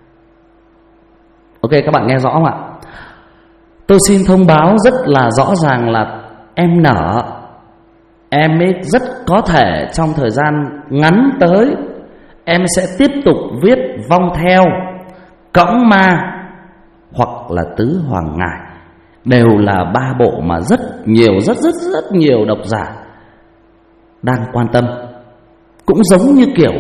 Ok, các bạn nghe rõ không ạ? Tôi xin thông báo rất là rõ ràng là em Nở, em ấy rất có thể trong thời gian ngắn tới em sẽ tiếp tục viết Vong Theo, Cõng Ma hoặc là Tứ Hoàng Ngải. đều là 3 bộ mà rất nhiều độc giả đang quan tâm. Cũng giống như kiểu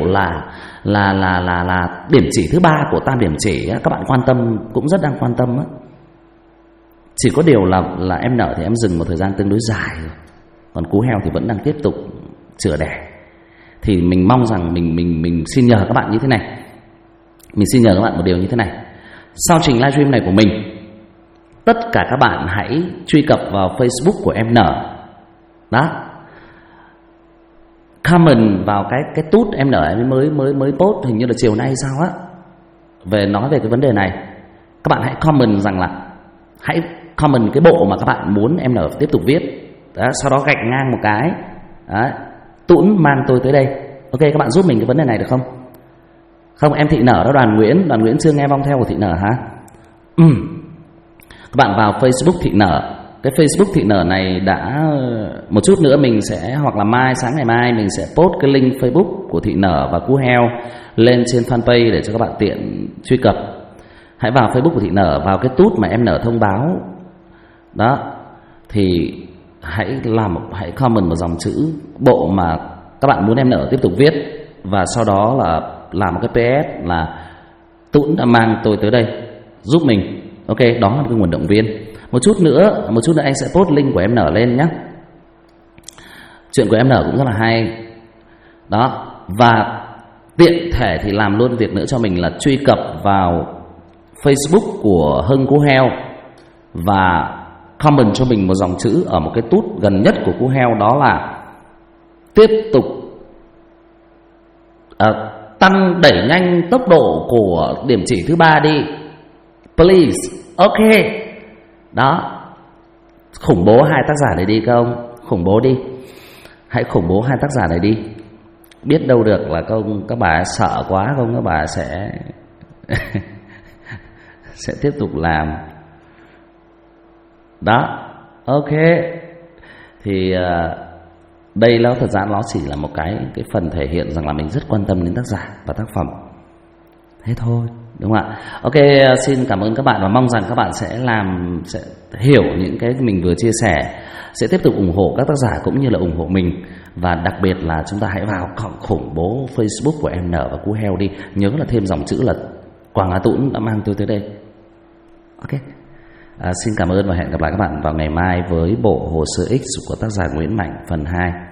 là điểm chỉ thứ 3 của Tam Điểm Chỉ á, các bạn quan tâm, cũng rất đang quan tâm á. Chỉ có điều là em nở thì em dừng một thời gian tương đối dài rồi, còn Cú Heo thì vẫn đang tiếp tục chữa đẻ. Thì mình mong rằng mình xin nhờ các bạn như thế này, mình xin nhờ các bạn một điều như thế này. Sau trình livestream này của mình, tất cả các bạn hãy truy cập vào Facebook của em nở đó, comment vào cái tút em nở em mới post hình như là chiều nay sao á, về nói về cái vấn đề này. Các bạn hãy comment rằng là hãy comment cái bộ mà các bạn muốn em nở tiếp tục viết đó, sau đó gạch ngang một cái đó, Tũn mang tôi tới đây. Ok, các bạn giúp mình cái vấn đề này được không? Không, em Thị Nở đó, Đoàn Nguyễn chưa nghe vong theo của Thị Nở hả? Các bạn vào Facebook Thị Nở. Cái Facebook Thị Nở này đã một chút nữa mình sẽ, hoặc là sáng ngày mai mình sẽ post cái link Facebook của Thị Nở và Cú Heo lên trên fanpage để cho các bạn tiện truy cập. Hãy vào Facebook của Thị Nở, vào cái tút mà em nở thông báo đó, thì hãy comment một dòng chữ bộ mà các bạn muốn em nở tiếp tục viết, và sau đó là làm một cái PS là Tũn đã mang tôi tới đây, giúp mình. Ok, đó là cái nguồn động viên. Một chút nữa anh sẽ post link của em nở lên nhé. Chuyện của em nở cũng rất là hay đó. Và tiện thể thì làm luôn việc nữa cho mình là truy cập vào Facebook của Hưng Cú Heo và comment cho mình một dòng chữ ở một cái tút gần nhất của Cú Heo, đó là tiếp tục tăng đẩy nhanh tốc độ của điểm chỉ thứ 3 đi, please. Ok đó, khủng bố 2 tác giả này đi các ông, khủng bố đi, hãy khủng bố 2 tác giả này đi. Biết đâu được là các bà sợ quá không, các bà sẽ sẽ tiếp tục làm đó. Ok, thì đây là thật ra nó chỉ là một cái phần thể hiện rằng là mình rất quan tâm đến tác giả và tác phẩm, thế thôi, đúng không ạ? Ok, xin cảm ơn các bạn và mong rằng các bạn sẽ hiểu những cái mình vừa chia sẻ, sẽ tiếp tục ủng hộ các tác giả cũng như là ủng hộ mình. Và đặc biệt là chúng ta hãy vào khủng bố Facebook của em nở và Cú Heo đi, nhớ là thêm dòng chữ là Quảng Á Tũn đã mang tôi tới đây. Ok, xin cảm ơn và hẹn gặp lại các bạn vào ngày mai với bộ Hồ Sơ X của tác giả Nguyễn Mạnh phần 2.